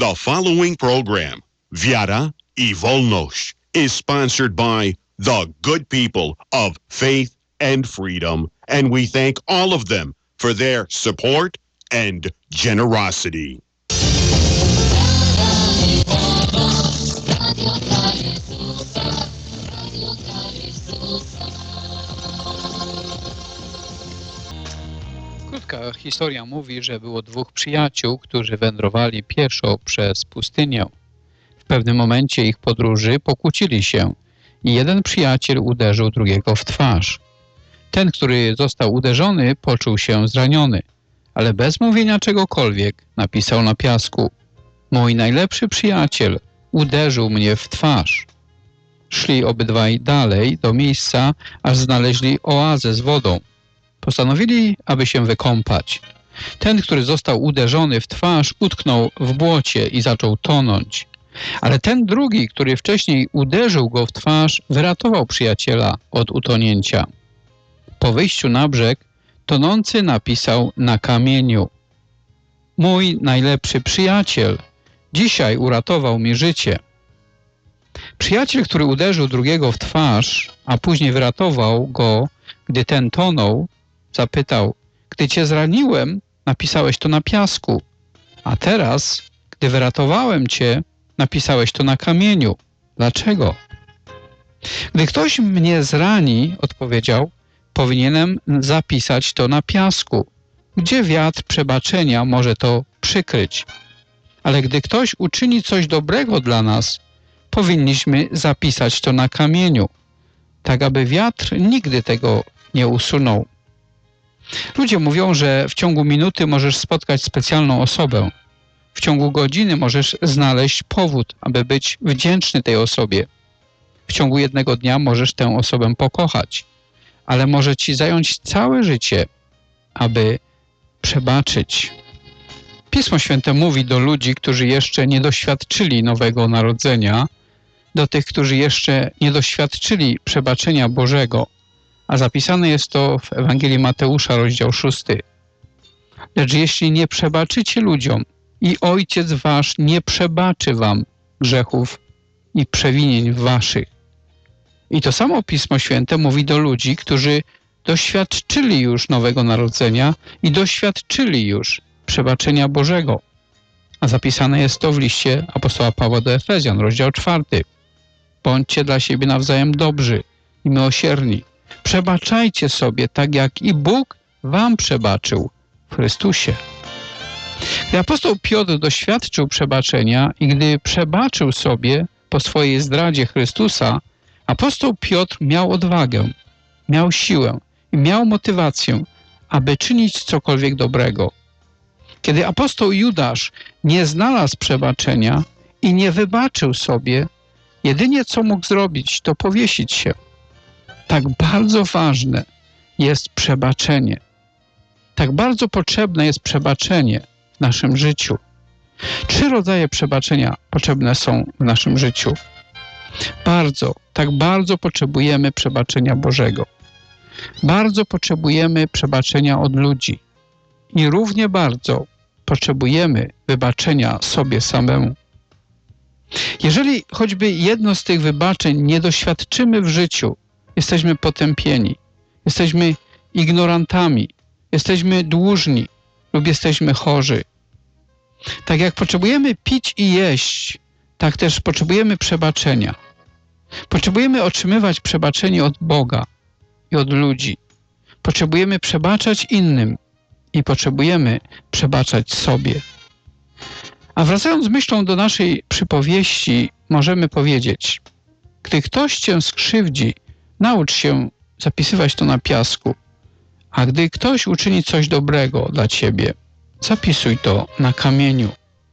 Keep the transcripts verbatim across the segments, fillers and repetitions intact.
The following program, Wiara i Wolność, is sponsored by the good people of Faith and Freedom, and we thank all of them for their support and generosity. Krótka historia mówi, że było dwóch przyjaciół, którzy wędrowali pieszo przez pustynię. W pewnym momencie ich podróży pokłócili się i jeden przyjaciel uderzył drugiego w twarz. Ten, który został uderzony, poczuł się zraniony, ale bez mówienia czegokolwiek napisał na piasku: mój najlepszy przyjaciel uderzył mnie w twarz. Szli obydwaj dalej do miejsca, aż znaleźli oazę z wodą. Postanowili, aby się wykąpać. Ten, który został uderzony w twarz, utknął w błocie i zaczął tonąć. Ale ten drugi, który wcześniej uderzył go w twarz, wyratował przyjaciela od utonięcia. Po wyjściu na brzeg, tonący napisał na kamieniu: mój najlepszy przyjaciel dzisiaj uratował mi życie. Przyjaciel, który uderzył drugiego w twarz, a później wyratował go, gdy ten tonął, zapytał: gdy cię zraniłem, napisałeś to na piasku, a teraz, gdy wyratowałem cię, napisałeś to na kamieniu. Dlaczego? Gdy ktoś mnie zrani, odpowiedział, powinienem zapisać to na piasku, gdzie wiatr przebaczenia może to przykryć. Ale gdy ktoś uczyni coś dobrego dla nas, powinniśmy zapisać to na kamieniu, tak aby wiatr nigdy tego nie usunął. Ludzie mówią, że w ciągu minuty możesz spotkać specjalną osobę. W ciągu godziny możesz znaleźć powód, aby być wdzięczny tej osobie. W ciągu jednego dnia możesz tę osobę pokochać, ale może ci zająć całe życie, aby przebaczyć. Pismo Święte mówi do ludzi, którzy jeszcze nie doświadczyli nowego narodzenia, do tych, którzy jeszcze nie doświadczyli przebaczenia Bożego, a zapisane jest to w Ewangelii Mateusza, rozdział szósty. Lecz jeśli nie przebaczycie ludziom, i Ojciec wasz nie przebaczy wam grzechów i przewinień waszych. I to samo Pismo Święte mówi do ludzi, którzy doświadczyli już nowego narodzenia i doświadczyli już przebaczenia Bożego. A zapisane jest to w liście apostoła Pawła do Efezjan, rozdział czwarty. Bądźcie dla siebie nawzajem dobrzy i miłosierni. Przebaczajcie sobie, tak jak i Bóg wam przebaczył w Chrystusie. Gdy apostoł Piotr doświadczył przebaczenia i gdy przebaczył sobie po swojej zdradzie Chrystusa, apostoł Piotr miał odwagę, miał siłę i miał motywację, aby czynić cokolwiek dobrego. Kiedy apostoł Judasz nie znalazł przebaczenia i nie wybaczył sobie, jedynie co mógł zrobić, to powiesić się. Tak bardzo ważne jest przebaczenie. Tak bardzo potrzebne jest przebaczenie w naszym życiu. Trzy rodzaje przebaczenia potrzebne są w naszym życiu. Bardzo, tak bardzo potrzebujemy przebaczenia Bożego. Bardzo potrzebujemy przebaczenia od ludzi. I równie bardzo potrzebujemy wybaczenia sobie samemu. Jeżeli choćby jedno z tych wybaczeń nie doświadczymy w życiu, jesteśmy potępieni, jesteśmy ignorantami, jesteśmy dłużni lub jesteśmy chorzy. Tak jak potrzebujemy pić i jeść, tak też potrzebujemy przebaczenia. Potrzebujemy otrzymywać przebaczenie od Boga i od ludzi. Potrzebujemy przebaczać innym i potrzebujemy przebaczać sobie. A wracając myślą do naszej przypowieści, możemy powiedzieć: gdy ktoś cię skrzywdzi, naucz się zapisywać to na piasku, a gdy ktoś uczyni coś dobrego dla ciebie, zapisuj to na kamieniu.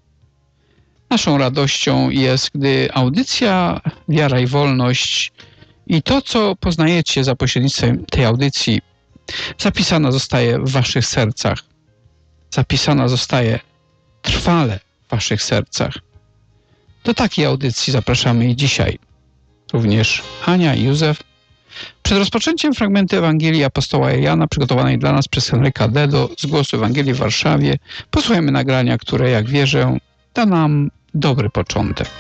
Naszą radością jest, gdy audycja Wiara i Wolność i to, co poznajecie za pośrednictwem tej audycji, zapisana zostaje w waszych sercach. Zapisana zostaje trwale w waszych sercach. Do takiej audycji zapraszamy i dzisiaj. Również Ania i Józef. Przed rozpoczęciem fragmentu Ewangelii apostoła Jana, przygotowanej dla nas przez Henryka Dedo z Głosu Ewangelii w Warszawie, posłuchajmy nagrania, które, jak wierzę, da nam dobry początek.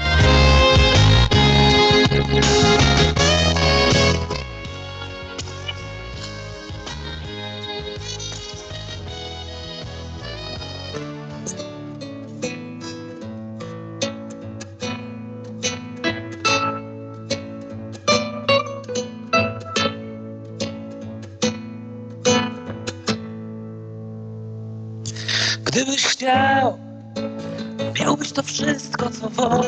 Gdybyś chciał, miałbyś to wszystko, co wokół.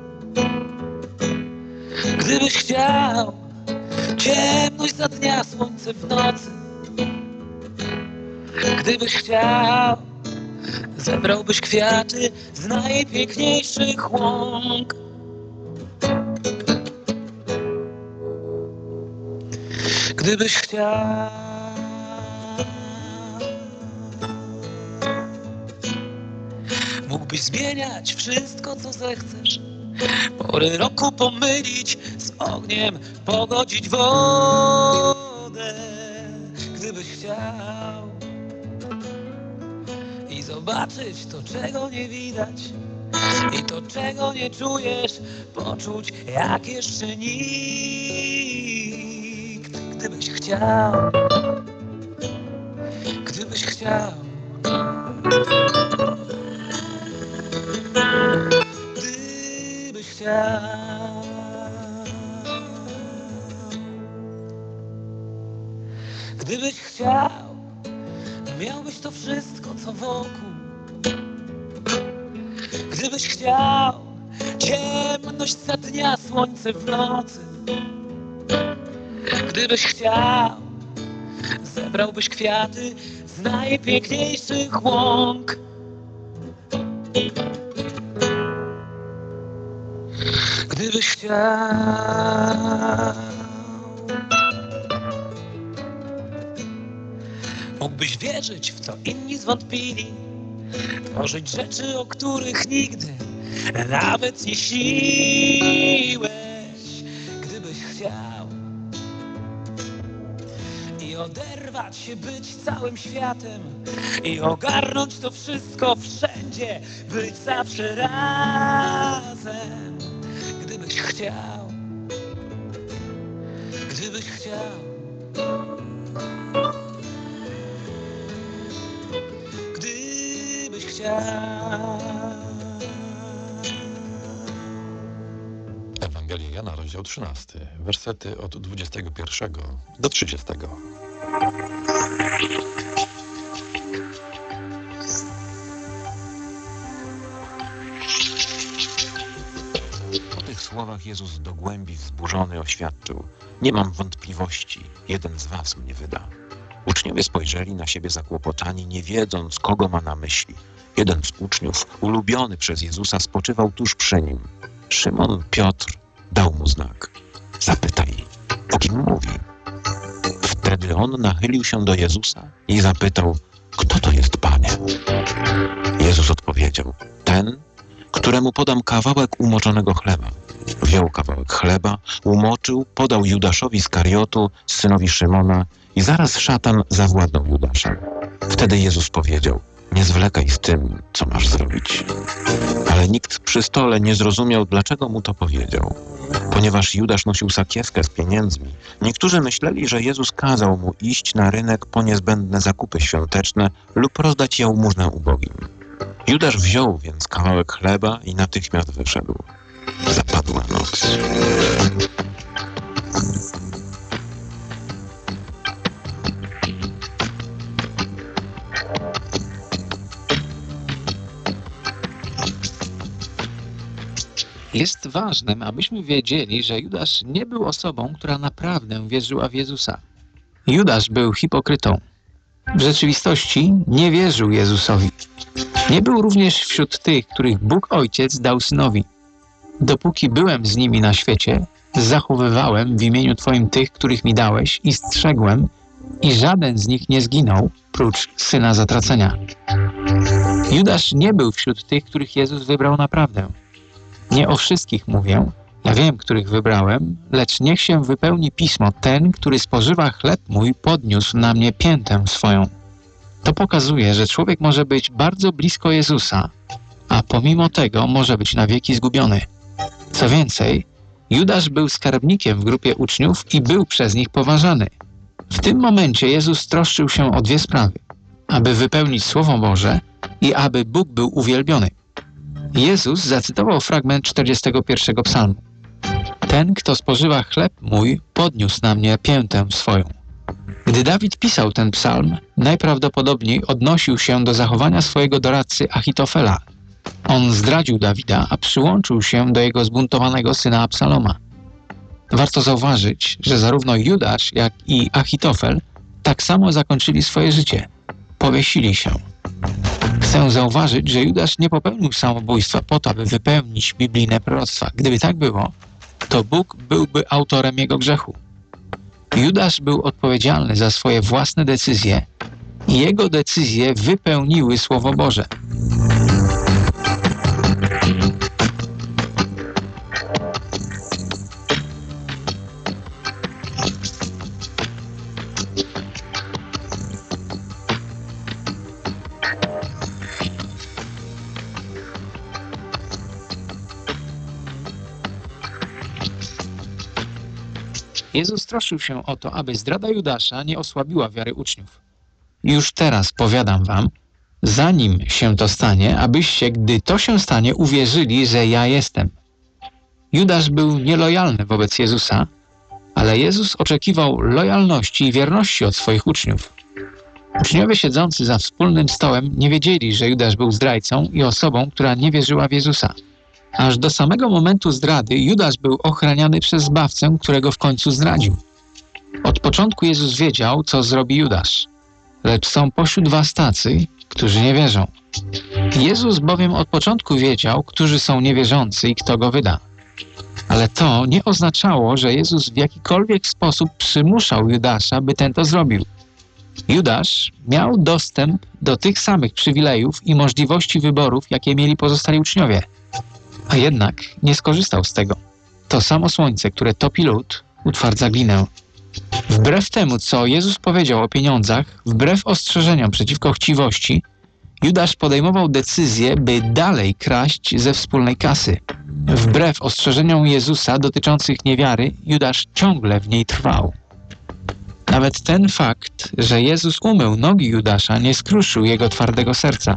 Gdybyś chciał, ciemność za dnia, słońce w nocy. Gdybyś chciał, zebrałbyś kwiaty z najpiękniejszych łąk. Gdybyś chciał, mógłbyś zmieniać wszystko, co zechcesz. Pory roku pomylić z ogniem, pogodzić wodę. Gdybyś chciał i zobaczyć to, czego nie widać, i to, czego nie czujesz, poczuć jak jeszcze nikt. Gdybyś chciał, gdybyś chciał, gdybyś chciał. Gdybyś chciał, miałbyś to wszystko, co wokół. Gdybyś chciał, ciemność za dnia, słońce w nocy. Gdybyś chciał, zebrałbyś kwiaty z najpiękniejszych łąk. Gdybyś chciał, mógłbyś wierzyć w co inni zwątpili, tworzyć rzeczy, o których nigdy nawet nie śniłeś. Gdybyś chciał i oderwać się, być całym światem i ogarnąć to wszystko wszędzie, być zawsze razem. Gdybyś chciał, gdybyś chciał, gdybyś chciał. Ewangelia Jana, rozdział trzynasty, wersety od dwudziestego pierwszego do trzydziestego. Po tych słowach Jezus do głębi wzburzony oświadczył: nie mam wątpliwości, jeden z was mnie wyda. Uczniowie spojrzeli na siebie zakłopotani, nie wiedząc, kogo ma na myśli. Jeden z uczniów, ulubiony przez Jezusa, spoczywał tuż przy nim. Szymon Piotr dał mu znak: zapytaj, o kim mówi. Wtedy on nachylił się do Jezusa i zapytał: kto to jest, Panie? Jezus odpowiedział: ten, któremu podam kawałek umoczonego chleba. Wziął kawałek chleba, umoczył, podał Judaszowi Skariotu, synowi Szymona, i zaraz szatan zawładnął Judaszem. Wtedy Jezus powiedział: nie zwlekaj z tym, co masz zrobić. Ale nikt przy stole nie zrozumiał, dlaczego mu to powiedział. Ponieważ Judasz nosił sakiewkę z pieniędzmi, niektórzy myśleli, że Jezus kazał mu iść na rynek po niezbędne zakupy świąteczne lub rozdać jałmużnę ubogim. Judasz wziął więc kawałek chleba i natychmiast wyszedł. Zapadła noc. Jest ważne, abyśmy wiedzieli, że Judasz nie był osobą, która naprawdę wierzyła w Jezusa. Judasz był hipokrytą. W rzeczywistości nie wierzył Jezusowi. Nie był również wśród tych, których Bóg Ojciec dał Synowi. Dopóki byłem z nimi na świecie, zachowywałem w imieniu Twoim tych, których mi dałeś, i strzegłem, i żaden z nich nie zginął, prócz syna zatracenia. Judasz nie był wśród tych, których Jezus wybrał naprawdę. Nie o wszystkich mówię, ja wiem, których wybrałem, lecz niech się wypełni pismo: ten, który spożywa chleb mój, podniósł na mnie piętę swoją. To pokazuje, że człowiek może być bardzo blisko Jezusa, a pomimo tego może być na wieki zgubiony. Co więcej, Judasz był skarbnikiem w grupie uczniów i był przez nich poważany. W tym momencie Jezus troszczył się o dwie sprawy: aby wypełnić Słowo Boże i aby Bóg był uwielbiony. Jezus zacytował fragment czterdziestego pierwszego psalmu. Ten, kto spożywa chleb mój, podniósł na mnie piętę swoją. Gdy Dawid pisał ten psalm, najprawdopodobniej odnosił się do zachowania swojego doradcy Achitofela. On zdradził Dawida, a przyłączył się do jego zbuntowanego syna Absaloma. Warto zauważyć, że zarówno Judasz, jak i Achitofel tak samo zakończyli swoje życie. Powiesili się. Chcę zauważyć, że Judasz nie popełnił samobójstwa po to, aby wypełnić biblijne proroctwa. Gdyby tak było, to Bóg byłby autorem jego grzechu. Judasz był odpowiedzialny za swoje własne decyzje i jego decyzje wypełniły Słowo Boże. Jezus troszczył się o to, aby zdrada Judasza nie osłabiła wiary uczniów. Już teraz powiadam wam, zanim się to stanie, abyście, gdy to się stanie, uwierzyli, że ja jestem. Judasz był nielojalny wobec Jezusa, ale Jezus oczekiwał lojalności i wierności od swoich uczniów. Uczniowie siedzący za wspólnym stołem nie wiedzieli, że Judasz był zdrajcą i osobą, która nie wierzyła w Jezusa. Aż do samego momentu zdrady Judasz był ochraniany przez Zbawcę, którego w końcu zdradził. Od początku Jezus wiedział, co zrobi Judasz. Lecz są pośród was tacy, którzy nie wierzą. Jezus bowiem od początku wiedział, którzy są niewierzący i kto go wyda. Ale to nie oznaczało, że Jezus w jakikolwiek sposób przymuszał Judasza, by ten to zrobił. Judasz miał dostęp do tych samych przywilejów i możliwości wyborów, jakie mieli pozostali uczniowie. A jednak nie skorzystał z tego. To samo słońce, które topi lód, utwardza glinę. Wbrew temu, co Jezus powiedział o pieniądzach, wbrew ostrzeżeniom przeciwko chciwości, Judasz podejmował decyzję, by dalej kraść ze wspólnej kasy. Wbrew ostrzeżeniom Jezusa dotyczących niewiary, Judasz ciągle w niej trwał. Nawet ten fakt, że Jezus umył nogi Judasza, nie skruszył jego twardego serca.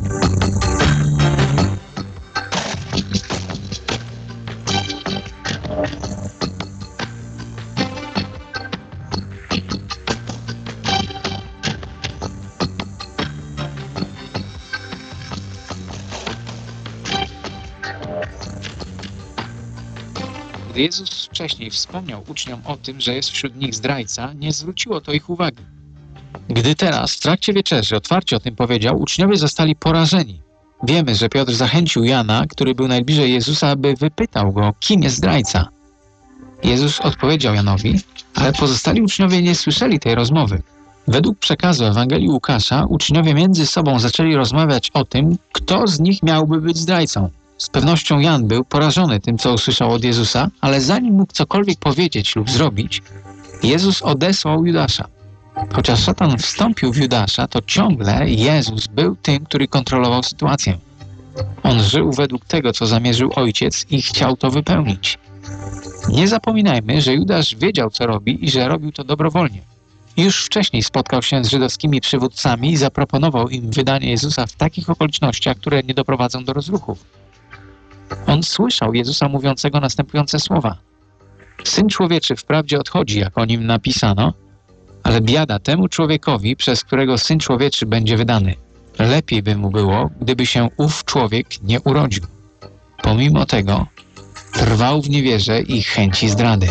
Gdy Jezus wcześniej wspomniał uczniom o tym, że jest wśród nich zdrajca, nie zwróciło to ich uwagi. Gdy teraz w trakcie wieczerzy otwarcie o tym powiedział, uczniowie zostali porażeni. Wiemy, że Piotr zachęcił Jana, który był najbliżej Jezusa, aby wypytał go, kim jest zdrajca. Jezus odpowiedział Janowi, ale pozostali uczniowie nie słyszeli tej rozmowy. Według przekazu Ewangelii Łukasza uczniowie między sobą zaczęli rozmawiać o tym, kto z nich miałby być zdrajcą. Z pewnością Jan był porażony tym, co usłyszał od Jezusa, ale zanim mógł cokolwiek powiedzieć lub zrobić, Jezus odesłał Judasza. Chociaż szatan wstąpił w Judasza, to ciągle Jezus był tym, który kontrolował sytuację. On żył według tego, co zamierzył Ojciec i chciał to wypełnić. Nie zapominajmy, że Judasz wiedział, co robi i że robił to dobrowolnie. Już wcześniej spotkał się z żydowskimi przywódcami i zaproponował im wydanie Jezusa w takich okolicznościach, które nie doprowadzą do rozruchów. On słyszał Jezusa mówiącego następujące słowa. Syn człowieczy wprawdzie odchodzi, jak o nim napisano, ale biada temu człowiekowi, przez którego Syn człowieczy będzie wydany. Lepiej by mu było, gdyby się ów człowiek nie urodził. Pomimo tego trwał w niewierze i chęci zdrady.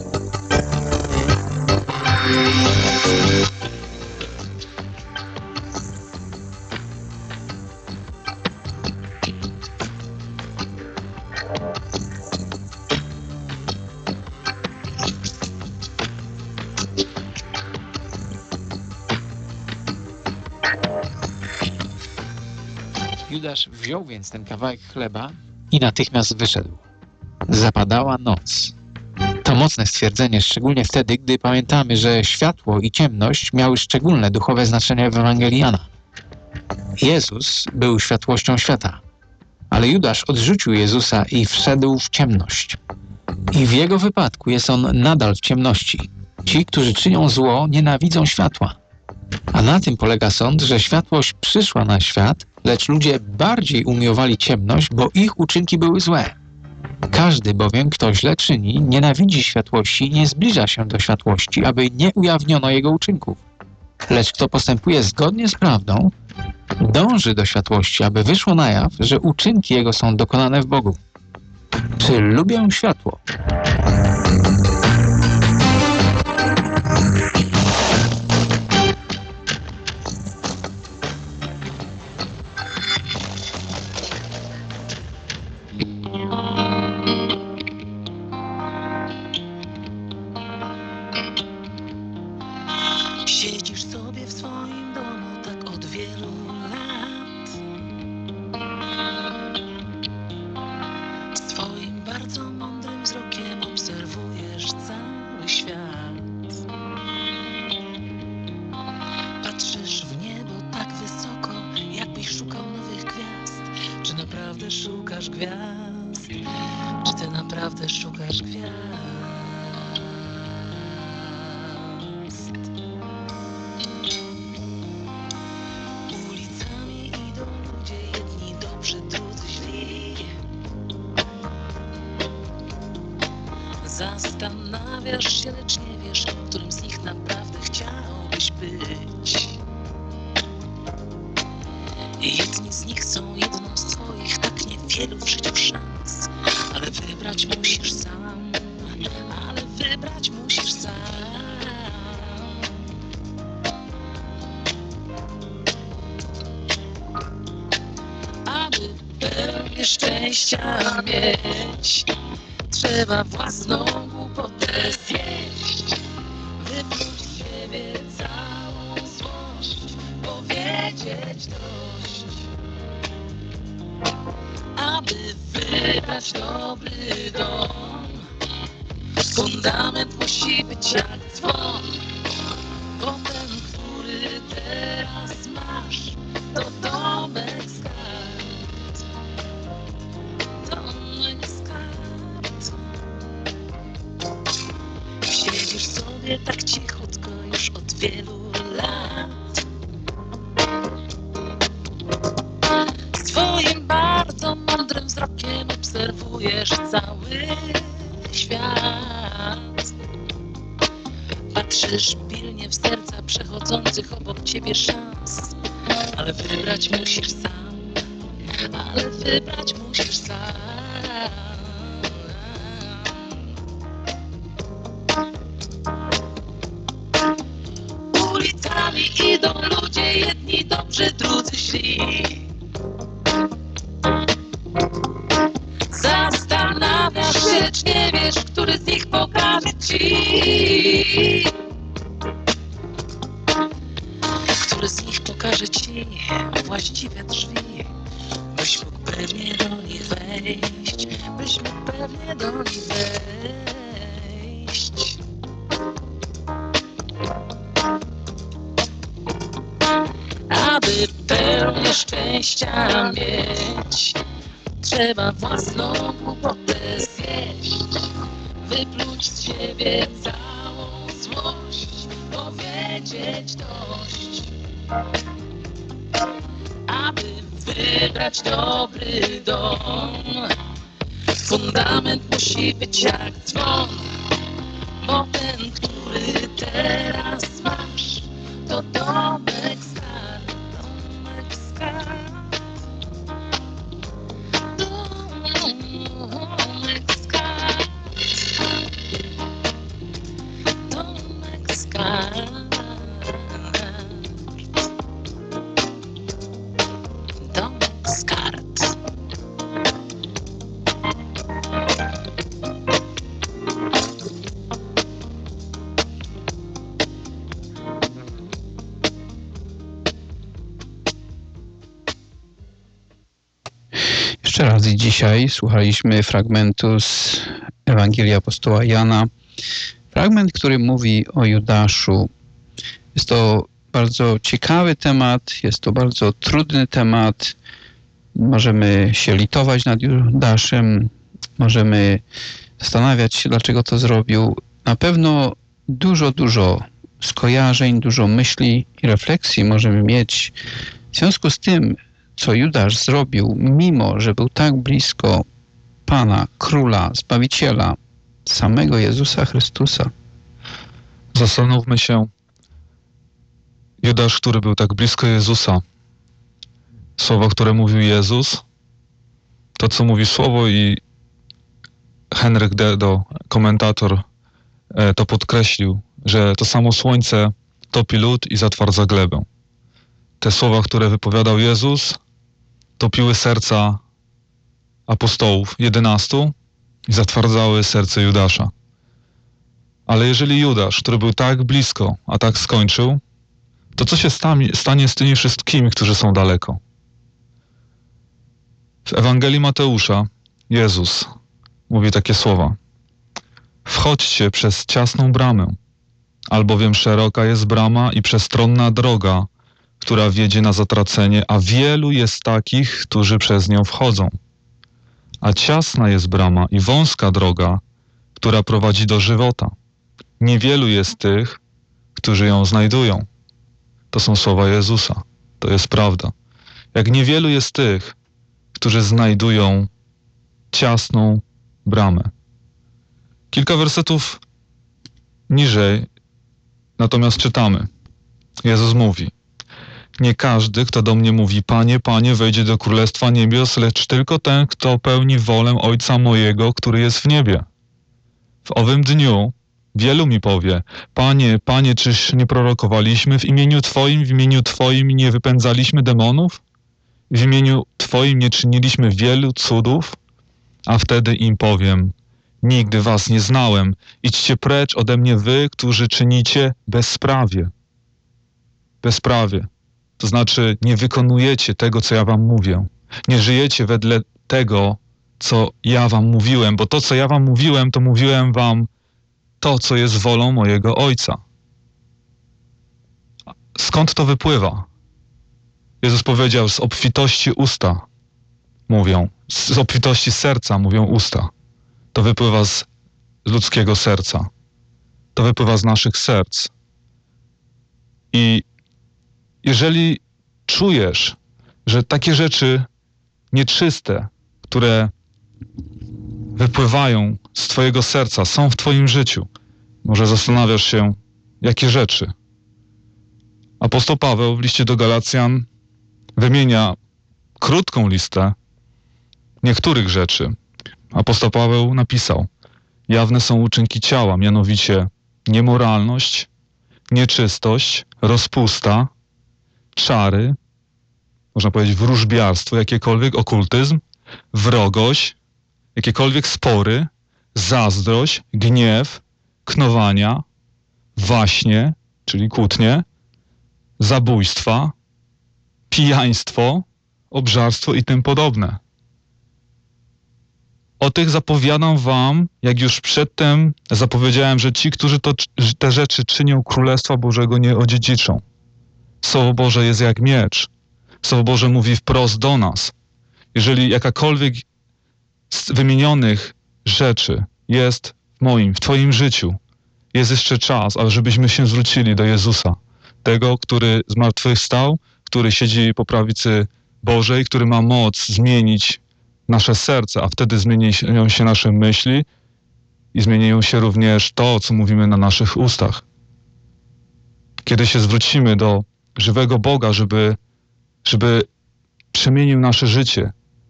Judasz wziął więc ten kawałek chleba i natychmiast wyszedł. Zapadała noc. To mocne stwierdzenie, szczególnie wtedy, gdy pamiętamy, że światło i ciemność miały szczególne duchowe znaczenie w Ewangelii Jana. Jezus był światłością świata. Ale Judasz odrzucił Jezusa i wszedł w ciemność. I w jego wypadku jest on nadal w ciemności. Ci, którzy czynią zło, nienawidzą światła. A na tym polega sąd, że światłość przyszła na świat, lecz ludzie bardziej umiłowali ciemność, bo ich uczynki były złe. Każdy bowiem, kto źle czyni, nienawidzi światłości i nie zbliża się do światłości, aby nie ujawniono jego uczynków. Lecz kto postępuje zgodnie z prawdą, dąży do światłości, aby wyszło na jaw, że uczynki jego są dokonane w Bogu. Czy lubię światło? Siedzisz sobie w swoim domu tak od wielu lat. Swoim bardzo mądrym wzrokiem obserwujesz cały świat. Patrzysz w niebo tak wysoko, jakbyś szukał nowych gwiazd. Czy naprawdę szukasz gwiazd? Czy ty naprawdę szukasz gwiazd? Ulicami idą ludzie, jedni dobrzy, drudzy źli. Zastanawiasz się, lecz nie wiesz, którym z nich naprawdę chciałbyś być. Jedni z nich są jedną z twoich tak niewielu w życiu szans. Ale wybrać musisz sam, ale wybrać musisz sam. Aby pełnię szczęścia mieć, trzeba własną głupotę zjeść. Wypluć z siebie całą złość, powiedzieć dość. Aby wybrać dobry dom, fundament musi być jak dzwon. Bo ten, który teraz masz, to domek z kart. Domek z kart. Siedzisz sobie tak cichutko już od wielu lat. Swoim bardzo mądrym wzrokiem obserwujesz cały świat. Patrzysz pilnie w serca przechodzących obok ciebie szans. Ale wybrać musisz sam, ale wybrać musisz sam. Ulicami idą ludzie, jedni dobrzy, drudzy źli. Zastanawiasz się, lecz nie wiesz, który z nich pokaże ci. Który z nich pokaże ci właściwe drzwi. Byś mógł pewnie do nich wejść, byś mógł pewnie do nich wejść. Aby pełnię szczęścia mieć, trzeba własną głupotę zjeść. Wypluć z siebie całą złość, powiedzieć dość. Aby wybrać dobry dom, fundament musi być jak dzwon. Bo ten, który teraz masz, to domek z kart, domek z kart. Domek z kart, domek z kart, domek z kart. Jeszcze raz i dzisiaj słuchaliśmy fragmentu z Ewangelii apostoła Jana. Fragment, który mówi o Judaszu. Jest to bardzo ciekawy temat, jest to bardzo trudny temat możemy się litować nad Judaszem, możemy zastanawiać się, dlaczego to zrobił. Na pewno dużo, dużo skojarzeń, dużo myśli i refleksji możemy mieć w związku z tym, co Judasz zrobił, mimo że był tak blisko Pana, Króla, Zbawiciela, samego Jezusa Chrystusa. Zastanówmy się, Judasz, który był tak blisko Jezusa, słowa, które mówił Jezus, to, co mówi Słowo, i Henryk Dedo, komentator, to podkreślił, że to samo słońce topi lód i zatwardza glebę. Te słowa, które wypowiadał Jezus, topiły serca apostołów, jedenastu, i zatwardzały serce Judasza. Ale jeżeli Judasz, który był tak blisko, a tak skończył, to co się stanie z tymi wszystkimi, którzy są daleko? W Ewangelii Mateusza Jezus mówi takie słowa: wchodźcie przez ciasną bramę, albowiem szeroka jest brama i przestronna droga, która wiedzie na zatracenie, a wielu jest takich, którzy przez nią wchodzą. A ciasna jest brama i wąska droga, która prowadzi do żywota. Niewielu jest tych, którzy ją znajdują. To są słowa Jezusa. To jest prawda. Jak niewielu jest tych, którzy znajdują ciasną bramę. Kilka wersetów niżej natomiast czytamy. Jezus mówi: nie każdy, kto do mnie mówi Panie, Panie, wejdzie do Królestwa Niebios, lecz tylko ten, kto pełni wolę Ojca mojego, który jest w niebie. W owym dniu wielu mi powie: Panie, Panie, czyż nie prorokowaliśmy w imieniu Twoim, w imieniu Twoim nie wypędzaliśmy demonów? W imieniu Twoim nie czyniliśmy wielu cudów? A wtedy im powiem: nigdy was nie znałem. Idźcie precz ode mnie wy, którzy czynicie bezprawie. Bezprawie. To znaczy nie wykonujecie tego, co ja wam mówię. Nie żyjecie wedle tego, co ja wam mówiłem, bo to, co ja wam mówiłem, to mówiłem wam to, co jest wolą mojego Ojca. Skąd to wypływa? Jezus powiedział: z obfitości usta mówią, z obfitości serca mówią usta. To wypływa z ludzkiego serca. To wypływa z naszych serc. I jeżeli czujesz, że takie rzeczy nieczyste, które wypływają z twojego serca, są w twoim życiu, może zastanawiasz się, jakie rzeczy. Apostoł Paweł w liście do Galacjan wymienia krótką listę niektórych rzeczy. Apostoł Paweł napisał: jawne są uczynki ciała, mianowicie niemoralność, nieczystość, rozpusta, czary, można powiedzieć wróżbiarstwo, jakiekolwiek okultyzm, wrogość, jakiekolwiek spory, zazdrość, gniew, knowania, waśnie, czyli kłótnie, zabójstwa, pijaństwo, obżarstwo i tym podobne. O tych zapowiadam wam, jak już przedtem zapowiedziałem, że ci, którzy to, te rzeczy czynią, Królestwa Bożego nie odziedziczą. Słowo Boże jest jak miecz. Słowo Boże mówi wprost do nas. Jeżeli jakakolwiek z wymienionych rzeczy jest w moim, w twoim życiu, jest jeszcze czas, ale żebyśmy się zwrócili do Jezusa. Tego, który zmartwychwstał, który siedzi po prawicy Bożej, który ma moc zmienić nasze serce, a wtedy zmieniają się nasze myśli i zmieniają się również to, co mówimy na naszych ustach. Kiedy się zwrócimy do żywego Boga, żeby, żeby przemienił nasze życie.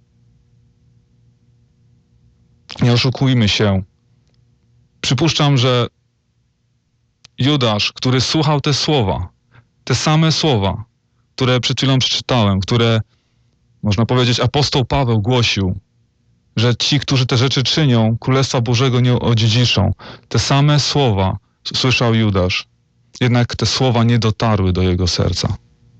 Nie oszukujmy się. Przypuszczam, że Judasz, który słuchał te słowa, te same słowa, które przed chwilą przeczytałem, które, można powiedzieć, apostoł Paweł głosił, że ci, którzy te rzeczy czynią, Królestwa Bożego nie odziedziczą. Te same słowa słyszał Judasz. Jednak te słowa nie dotarły do jego serca.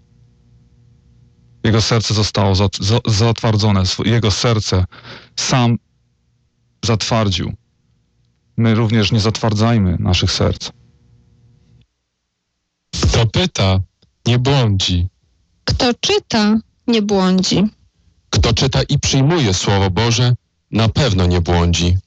Jego serce zostało zatwardzone. Jego serce sam zatwardził. My również nie zatwardzajmy naszych serc. Kto pyta, nie błądzi. Kto czyta, nie błądzi. Kto czyta i przyjmuje Słowo Boże, na pewno nie błądzi.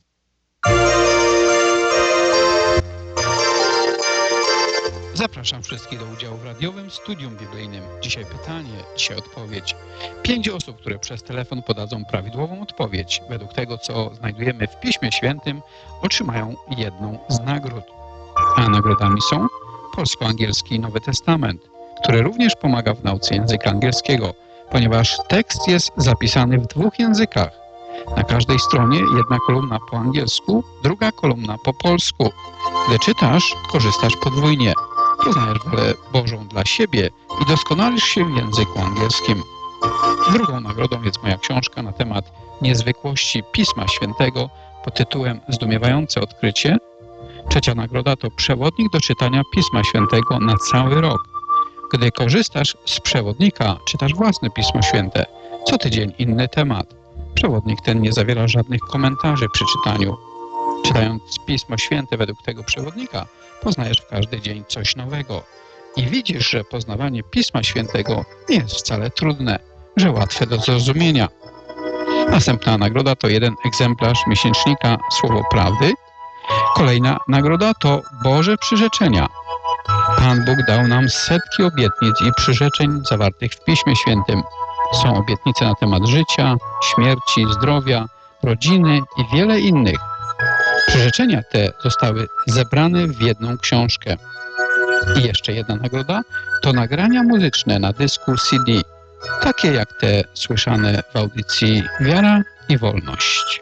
Zapraszam wszystkich do udziału w radiowym studium biblijnym. Dzisiaj pytanie, dzisiaj odpowiedź. Pięć osób, które przez telefon podadzą prawidłową odpowiedź, według tego, co znajdujemy w Piśmie Świętym, otrzymają jedną z nagród. A nagrodami są polsko-angielski Nowy Testament, który również pomaga w nauce języka angielskiego, ponieważ tekst jest zapisany w dwóch językach. Na każdej stronie jedna kolumna po angielsku, druga kolumna po polsku. Gdy czytasz, korzystasz podwójnie. Poznajesz wolę Bożą dla siebie i doskonalisz się w języku angielskim. Drugą nagrodą jest moja książka na temat niezwykłości Pisma Świętego pod tytułem Zdumiewające odkrycie. Trzecia nagroda to przewodnik do czytania Pisma Świętego na cały rok. Gdy korzystasz z przewodnika, czytasz własne Pismo Święte. Co tydzień inny temat. Przewodnik ten nie zawiera żadnych komentarzy przy czytaniu. Czytając Pismo Święte według tego przewodnika, poznajesz w każdy dzień coś nowego. I widzisz, że poznawanie Pisma Świętego nie jest wcale trudne, że łatwe do zrozumienia. Następna nagroda to jeden egzemplarz miesięcznika Słowo Prawdy. Kolejna nagroda to Boże przyrzeczenia. Pan Bóg dał nam setki obietnic i przyrzeczeń zawartych w Piśmie Świętym. Są obietnice na temat życia, śmierci, zdrowia, rodziny i wiele innych. Przyrzeczenia te zostały zebrane w jedną książkę. I jeszcze jedna nagroda to nagrania muzyczne na dysku C D, takie jak te słyszane w audycji Wiara i Wolność.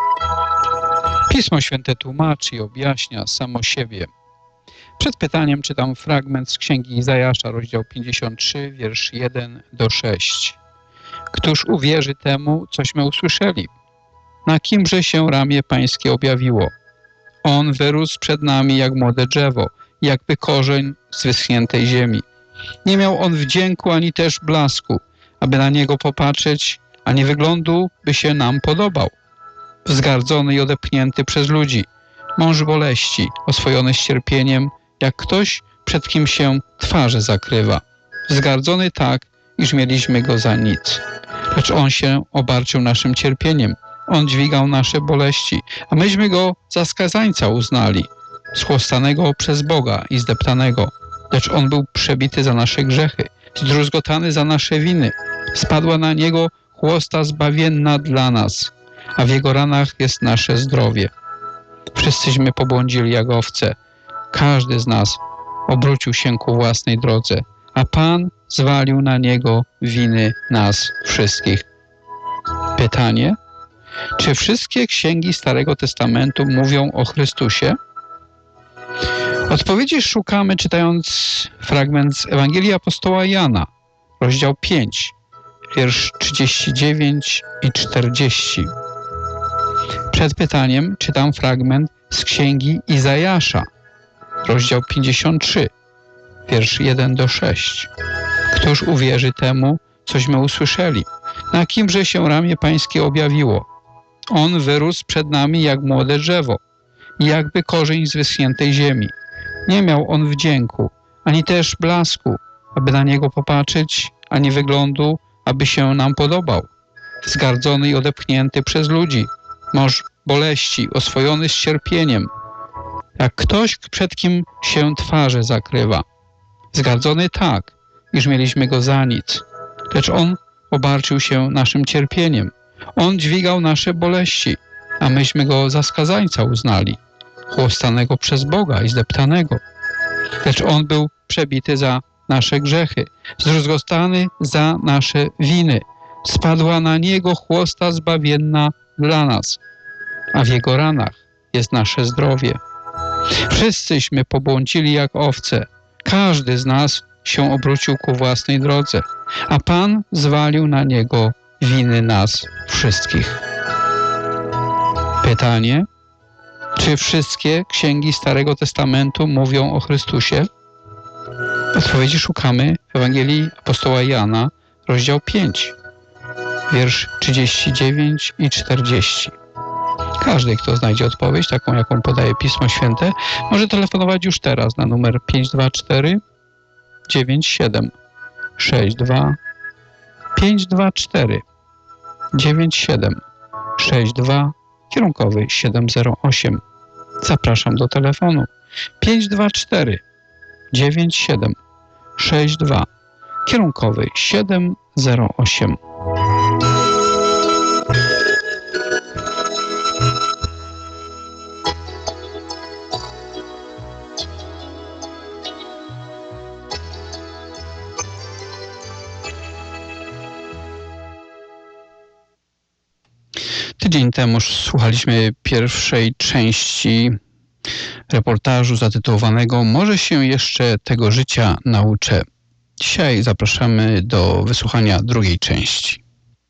Pismo Święte tłumaczy i objaśnia samo siebie. Przed pytaniem czytam fragment z Księgi Izajasza, rozdział pięćdziesiąt trzy, wiersz jeden do szóstego. Któż uwierzy temu, cośmy usłyszeli? Na kimże się ramię Pańskie objawiło? On wyrósł przed nami jak młode drzewo, jakby korzeń z wyschniętej ziemi. Nie miał on wdzięku ani też blasku, aby na niego popatrzeć, ani wyglądu by się nam podobał. Wzgardzony i odepchnięty przez ludzi, mąż boleści, oswojony z cierpieniem, jak ktoś, przed kim się twarze zakrywa. Wzgardzony tak, iż mieliśmy go za nic. Lecz on się obarczył naszym cierpieniem. On dźwigał nasze boleści, a myśmy go za skazańca uznali, schłostanego przez Boga i zdeptanego. Lecz on był przebity za nasze grzechy, zdruzgotany za nasze winy. Spadła na niego chłosta zbawienna dla nas, a w jego ranach jest nasze zdrowie. Wszyscyśmy pobłądzili jak owce. Każdy z nas obrócił się ku własnej drodze, a Pan zwalił na niego winy nas wszystkich. Pytanie: czy wszystkie księgi Starego Testamentu mówią o Chrystusie? Odpowiedzi szukamy czytając fragment z Ewangelii apostoła Jana, rozdział pięć, wiersz trzydziesty dziewiąty i czterdziesty. Przed pytaniem czytam fragment z Księgi Izajasza, rozdział pięćdziesiąt trzy, wiersz jeden do szóstego. Któż uwierzy temu, cośmy usłyszeli? Na kimże się ramię Pańskie objawiło? On wyrósł przed nami jak młode drzewo, jakby korzeń z wyschniętej ziemi. Nie miał on wdzięku, ani też blasku, aby na niego popatrzeć, ani wyglądu, aby się nam podobał. Wzgardzony i odepchnięty przez ludzi, mąż boleści, oswojony z cierpieniem, jak ktoś, przed kim się twarze zakrywa. Zgardzony tak, iż mieliśmy go za nic, lecz on obarczył się naszym cierpieniem. On dźwigał nasze boleści, a myśmy go za skazańca uznali, chłostanego przez Boga i zdeptanego. Lecz on był przebity za nasze grzechy, zdruzgotany za nasze winy. Spadła na niego chłosta zbawienna dla nas, a w jego ranach jest nasze zdrowie. Wszyscyśmy pobłądzili jak owce, każdy z nas się obrócił ku własnej drodze, a Pan zwalił na niego winy nas wszystkich. Pytanie: czy wszystkie księgi Starego Testamentu mówią o Chrystusie? Odpowiedzi szukamy w Ewangelii apostoła Jana, rozdział pięć, wiersz trzydziesty dziewiąty i czterdziesty. Każdy, kto znajdzie odpowiedź, taką jaką podaje Pismo Święte, może telefonować już teraz na numer pięć dwa cztery dziewięć siedem sześć dwa pięć dwa cztery. dziewięć siedem sześć dwa kierunkowy siedem zero osiem. Zapraszam do telefonu pięć dwa cztery dziewięć siedem sześć dwa kierunkowy siedem zero osiem. Tydzień temu słuchaliśmy pierwszej części reportażu zatytułowanego „Może się jeszcze tego życia nauczę”. Dzisiaj zapraszamy do wysłuchania drugiej części.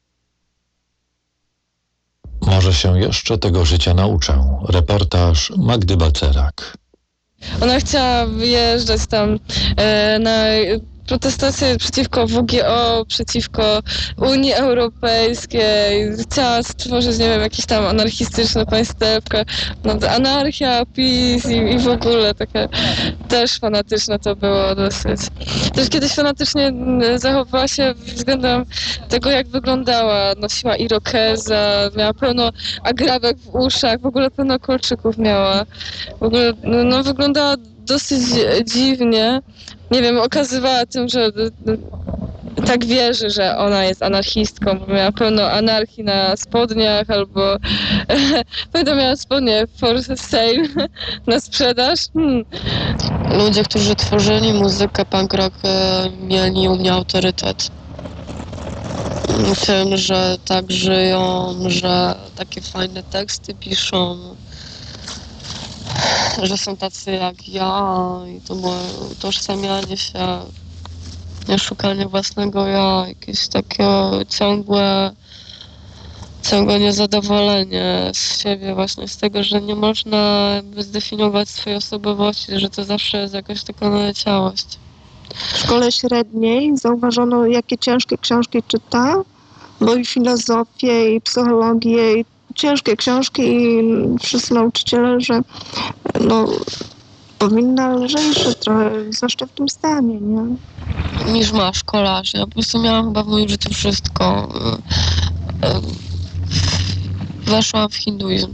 Może się jeszcze tego życia nauczę. Reportaż Magdy Balcerak. Ona chciała wyjeżdżać tam e, na protestacje przeciwko W G O, przeciwko Unii Europejskiej. Chciała stworzyć, nie wiem, jakieś tam anarchistyczne państewka. No, anarchia, PiS i, i w ogóle takie też fanatyczne to było dosyć. Też kiedyś fanatycznie zachowywała się względem tego, jak wyglądała. Nosiła irokeza, miała pełno agrabek w uszach, w ogóle pełno kolczyków miała. W ogóle no, no wyglądała dosyć dziwnie. Nie wiem, okazywała tym, że tak wierzy, że ona jest anarchistką, bo miała pełno anarchii na spodniach, albo pamiętam, miała spodnie for sale na sprzedaż. Hmm. Ludzie, którzy tworzyli muzykę punk rock, mieli u mnie autorytet. W tym, że tak żyją, że takie fajne teksty piszą, że są tacy jak ja i to było utożsamianie się, szukanie własnego ja, jakieś takie ciągłe, ciągłe niezadowolenie z siebie właśnie, z tego, że nie można jakby zdefiniować swojej osobowości, że to zawsze jest jakaś taka naleciałość. W szkole średniej zauważono, jakie ciężkie książki czyta, bo i filozofię, i psychologię, i ciężkie książki, i wszyscy nauczyciele, że no, powinna lżejsze trochę, zwłaszcza w tym stanie, nie? Niż ma szkolarz. Ja po prostu miałam chyba w moim życiu wszystko. Weszłam w hinduizm.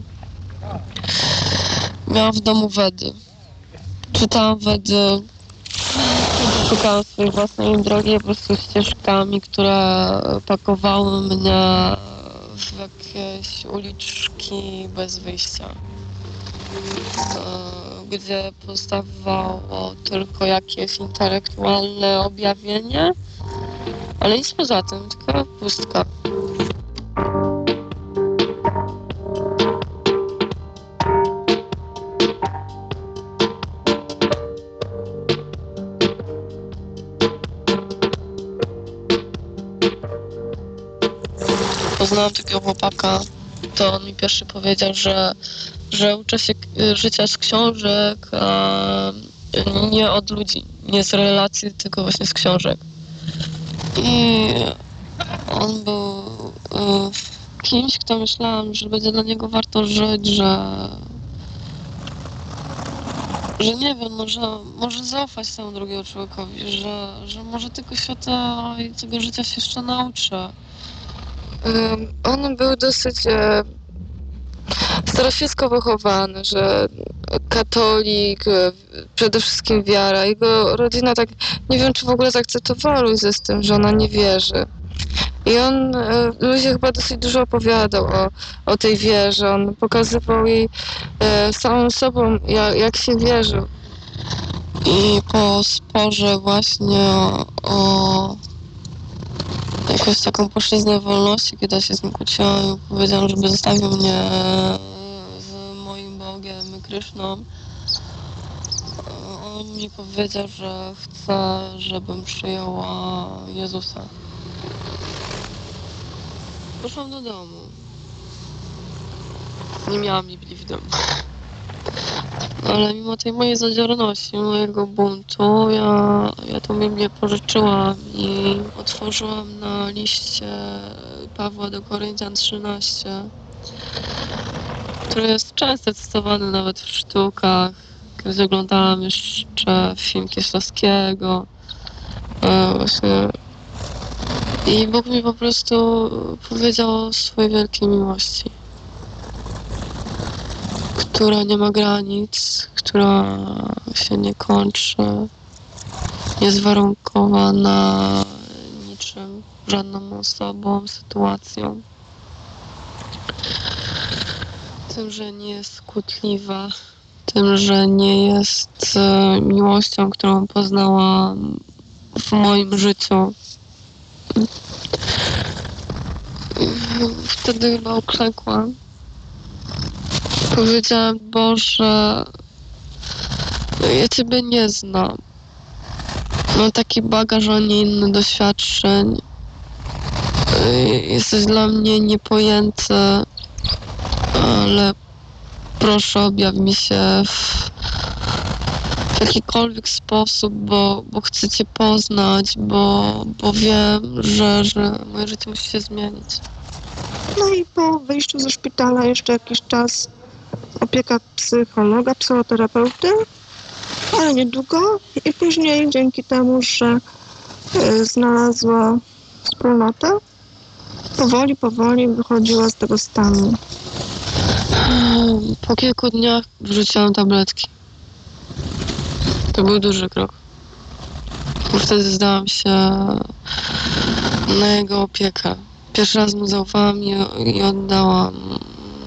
Miałam w domu Wedy. Czytałam Wedy. Szukałam swojej własnej drogi po prostu ścieżkami, które pakowały mnie w jakieś uliczki bez wyjścia, gdzie pozostawało tylko jakieś intelektualne objawienie, ale nic poza tym, tylko pustka. Poznałam takiego chłopaka, to on mi pierwszy powiedział, że, że uczę się życia z książek, a nie od ludzi, nie z relacji, tylko właśnie z książek. I on był kimś, kto myślałam, że będzie dla niego warto żyć, że, że nie wiem, może, może zaufać temu drugiemu człowiekowi, że, że może tego świata i tego życia się jeszcze nauczę. On był dosyć e, staroświecko wychowany, że katolik, e, przede wszystkim wiara. Jego rodzina tak, nie wiem, czy w ogóle zaakceptowała Luizę z tym, że ona nie wierzy. I on, e, Luizie chyba dosyć dużo opowiadał o, o tej wierze. On pokazywał jej e, samą sobą, jak, jak się wierzył. I po sporze właśnie o jakąś taką płaszczyznę wolności, kiedy ja się z nim kłóciłam i powiedziałam, żeby zostawił mnie z moim Bogiem, Kryszną. On mi powiedział, że chce, żebym przyjęła Jezusa. Poszłam do domu. Nie miałam Biblii w domu. Ale mimo tej mojej zadziorności, mojego buntu, ja, ja tą Biblię pożyczyłam i otworzyłam na liście Pawła do Koryntian trzynaście, który jest często cytowany nawet w sztukach. Kiedy oglądałam jeszcze film Kieślowskiego, właśnie I Bóg mi po prostu powiedział o swojej wielkiej miłości, która nie ma granic, która się nie kończy, jest warunkowana niczym, żadną osobą, sytuacją. Tym, że nie jest skutliwa, tym, że nie jest e, miłością, którą poznałam w moim życiu. Wtedy chyba uklękłam. Powiedziałam: Boże, ja Ciebie nie znam. Mam taki bagaż, a nie inny doświadczeń. Jesteś dla mnie niepojęty, ale proszę, objaw mi się w, w jakikolwiek sposób, bo, bo chcę Cię poznać, bo, bo wiem, że, że moje życie musi się zmienić. No i po wyjściu ze szpitala jeszcze jakiś czas opieka psychologa, psychoterapeuty, ale niedługo. I później dzięki temu, że y, znalazła wspólnotę, powoli, powoli wychodziła z tego stanu. Po kilku dniach wrzuciłam tabletki. To był duży krok. Bo wtedy zdałam się na jego opiekę. Pierwszy raz mu zaufałam i, i oddałam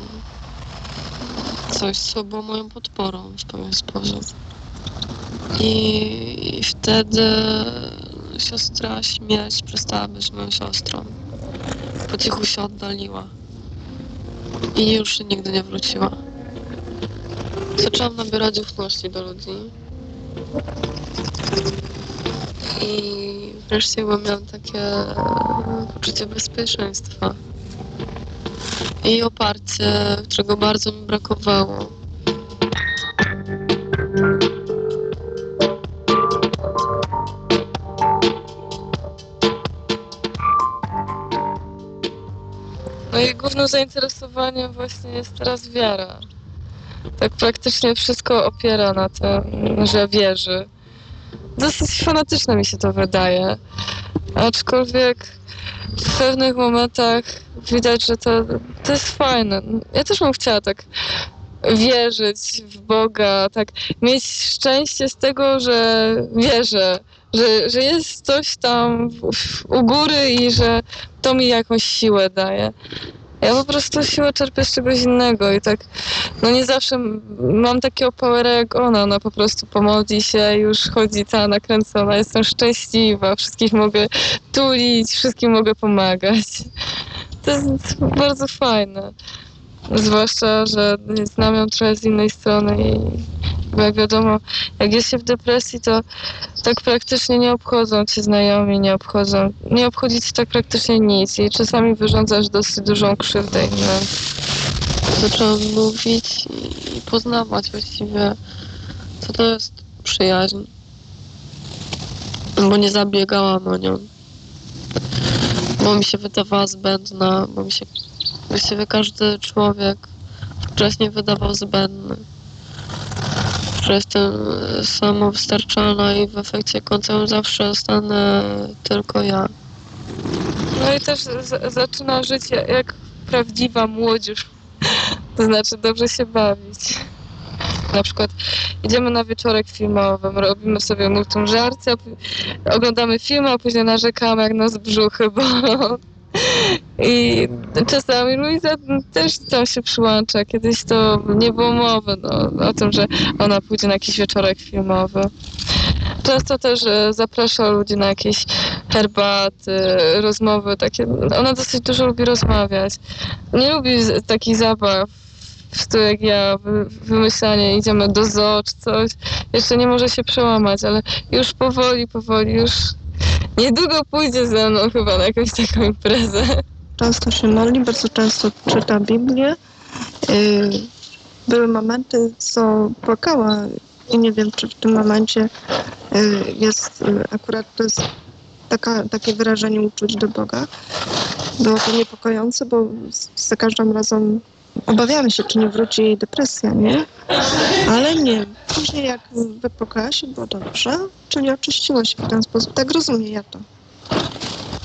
coś, co było moją podporą w pewien sposób. I, i wtedy siostra śmierć przestała być moją siostrą. Po cichu się oddaliła. I już nigdy nie wróciła. Zaczęłam nabierać ufności do ludzi. I wreszcie miałam takie poczucie bezpieczeństwa. I oparcie, którego bardzo mi brakowało. No i głównym zainteresowaniem właśnie jest teraz wiara. Tak praktycznie wszystko opiera na tym, że wierzy. Dosyć fanatyczne mi się to wydaje. Aczkolwiek w pewnych momentach widać, że to, to jest fajne. Ja też bym chciała tak wierzyć w Boga, tak mieć szczęście z tego, że wierzę, że, że jest coś tam w, w, u góry i że to mi jakąś siłę daje. Ja po prostu siłę czerpię z czegoś innego i tak, no nie zawsze m- mam takiego powera jak ona, ona po prostu pomodli się, już chodzi cała nakręcona, jestem szczęśliwa, wszystkich mogę tulić, wszystkim mogę pomagać. To jest bardzo fajne. Zwłaszcza, że znam ją trochę z innej strony i bo jak wiadomo, jak jest się w depresji, to tak praktycznie nie obchodzą cię znajomi, nie obchodzą, nie obchodzi cię tak praktycznie nic i czasami wyrządzasz dosyć dużą krzywdę innym. Zaczęłam mówić i poznawać właściwie, co to jest przyjaźń. Bo nie zabiegałam o nią. Bo mi się wydawała zbędna, bo mi się właściwie każdy człowiek wcześniej wydawał zbędny. Że jestem samowystarczalna i w efekcie końcowym zawsze zostanę tylko ja. No i też z- zaczyna żyć jak prawdziwa młodzież. To znaczy dobrze się bawić. Na przykład idziemy na wieczorek filmowy, robimy sobie multum żarcia, oglądamy filmy, a później narzekamy, jak nas brzuchy bolą. I czasami Luiza też tam się przyłącza. Kiedyś to nie było mowy no, o tym, że ona pójdzie na jakiś wieczorek filmowy. Często też e, zaprasza ludzi na jakieś herbaty, rozmowy takie. Ona dosyć dużo lubi rozmawiać. Nie lubi z- takich zabaw w stylu jak ja, wy- wymyślanie, idziemy do zoo czy coś. Jeszcze nie może się przełamać, ale już powoli, powoli, już niedługo pójdzie ze mną chyba na jakąś taką imprezę. Często się modli, bardzo często czyta Biblię. Yy, Były momenty, co płakała i nie wiem, czy w tym momencie yy, jest yy, akurat to jest taka, takie wyrażenie uczuć do Boga. Było to niepokojące, bo z- za każdym razem obawiamy się, czy nie wróci jej depresja, nie? Ale nie. Później jak wypokojała się, było dobrze, czyli oczyściło się w ten sposób. Tak rozumiem ja to.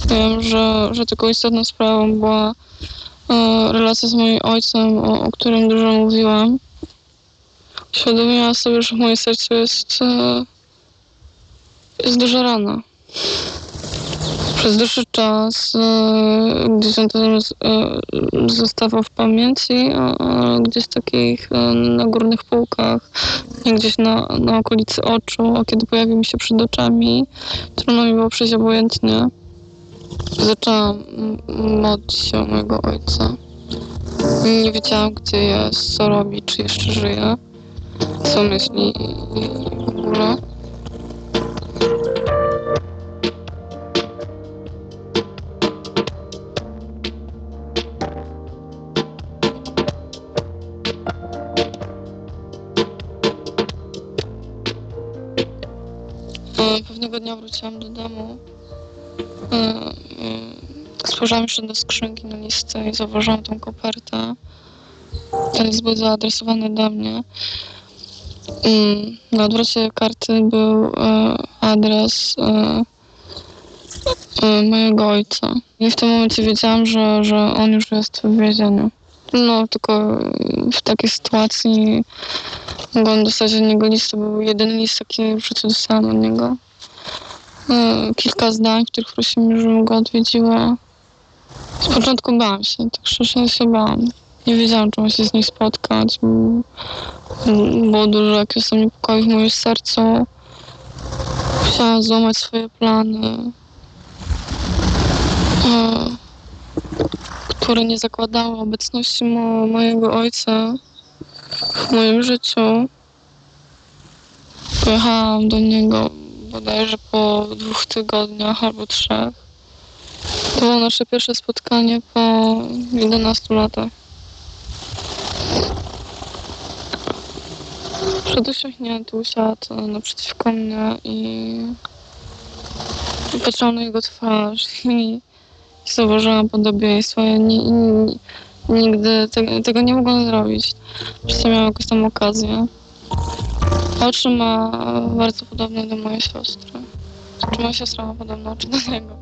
Wiem, że, że taką istotną sprawą była e, relacja z moim ojcem, o, o którym dużo mówiłam. Uświadomiłam sobie, że w moim sercu jest, e, jest duża rana. Przez dłuższy czas e, gdzieś on to e, zostawał w pamięci, a, a gdzieś takich e, na górnych półkach, gdzieś na, na okolicy oczu, a kiedy pojawił mi się przed oczami, trudno mi było przejść obojętnie. Zaczęłam m- modlić się o mojego ojca. Nie wiedziałam, gdzie jest, co robi, czy jeszcze żyje, co myśli i, i w ogóle. Pewnego dnia wróciłam do domu. Spojrzałam jeszcze do skrzynki na listy i zauważyłam tą kopertę. Ten list był zaadresowany do mnie. Na odwrocie karty był adres mojego ojca. I w tym momencie wiedziałam, że, że on już jest w więzieniu. No, tylko w takiej sytuacji mogłam dostać od niego list. To był jedyny list, jaki w życiu dostałam od niego. Kilka zdań, w których prosimy, żebym go odwiedziła. Z początku bałam się, tak szczerze się bałam. Nie wiedziałam, czy mam się z nim spotkać. Było dużo jakichś niepokoi w moim sercu. Chciałam złamać swoje plany, które nie zakładały obecności mo- mojego ojca w moim życiu. Pojechałam do niego bodajże po dwóch tygodniach albo trzech. To było nasze pierwsze spotkanie po jedenastu latach. Przed uśmiechnięty usiadł naprzeciwko mnie i, i patrzyłam na jego twarz i, i zauważyłam podobieństwo. Ja ni, ni, nigdy te, tego nie mogłam zrobić. Przecież miałam jakąś tam okazję. Oczy ma bardzo podobne do mojej siostry. Znaczy moja siostra ma podobne oczy do niego.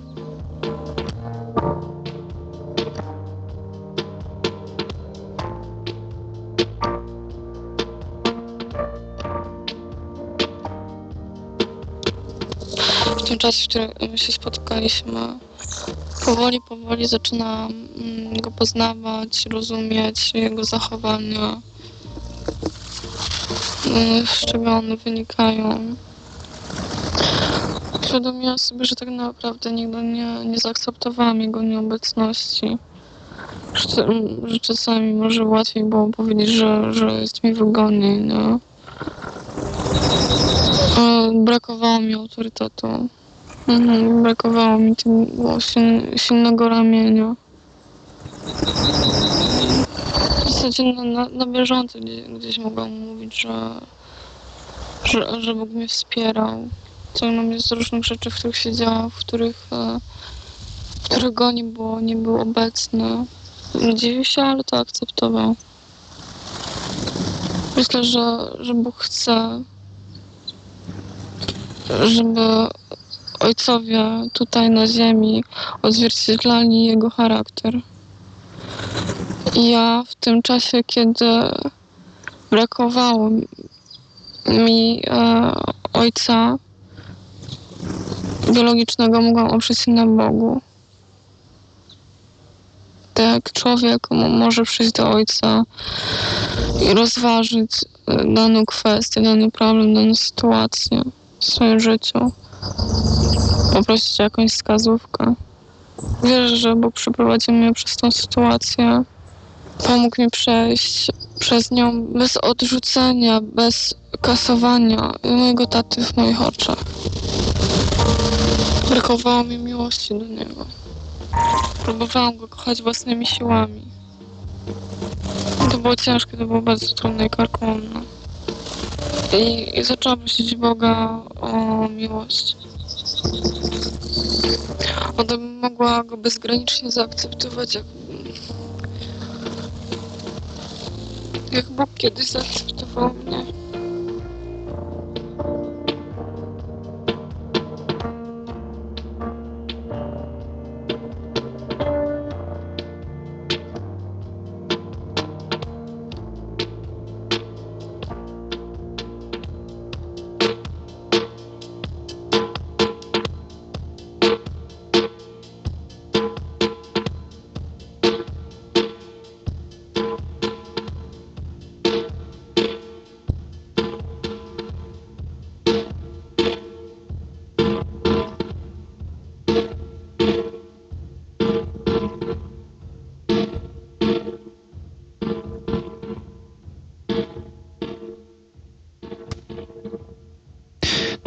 W tym czasie, w którym my się spotkaliśmy, powoli, powoli zaczynam go poznawać, rozumieć jego zachowania, z czego one wynikają. Uświadomiłam sobie, że tak naprawdę nigdy nie, nie zaakceptowałam jego nieobecności. Że, że czasami może łatwiej było powiedzieć, że, że jest mi wygodniej, nie? Brakowało mi autorytetu. Mhm, brakowało mi tego siln- silnego ramienia. W zasadzie na, na, na bieżąco gdzieś, gdzieś mogłam mówić, że, że, że Bóg mnie wspierał. Ciągnął mnie z różnych rzeczy, w których się działo, w których, w których go nie było, nie był obecny. Dziwił się, ale to akceptował. Myślę, że, że Bóg chce, żeby ojcowie tutaj na ziemi odzwierciedlali jego charakter. I ja w tym czasie, kiedy brakowało mi e, ojca biologicznego, mogłam oprzeć się na Bogu. Tak jak człowiek m- może przyjść do ojca i rozważyć e, daną kwestię, dany problem, daną sytuację w swoim życiu. Poprosić o jakąś wskazówkę. Wierzę, że Bóg przeprowadził mnie przez tą sytuację. Pomógł mi przejść przez nią bez odrzucenia, bez kasowania mojego taty w moich oczach. Brakowało mi miłości do niego. Próbowałam go kochać własnymi siłami. To było ciężkie, to było bardzo trudne i karkołomne. I, I zaczęłam prosić Boga o miłość. Ona mogła go bezgranicznie zaakceptować, jak, jak Bóg kiedyś zaakceptował mnie.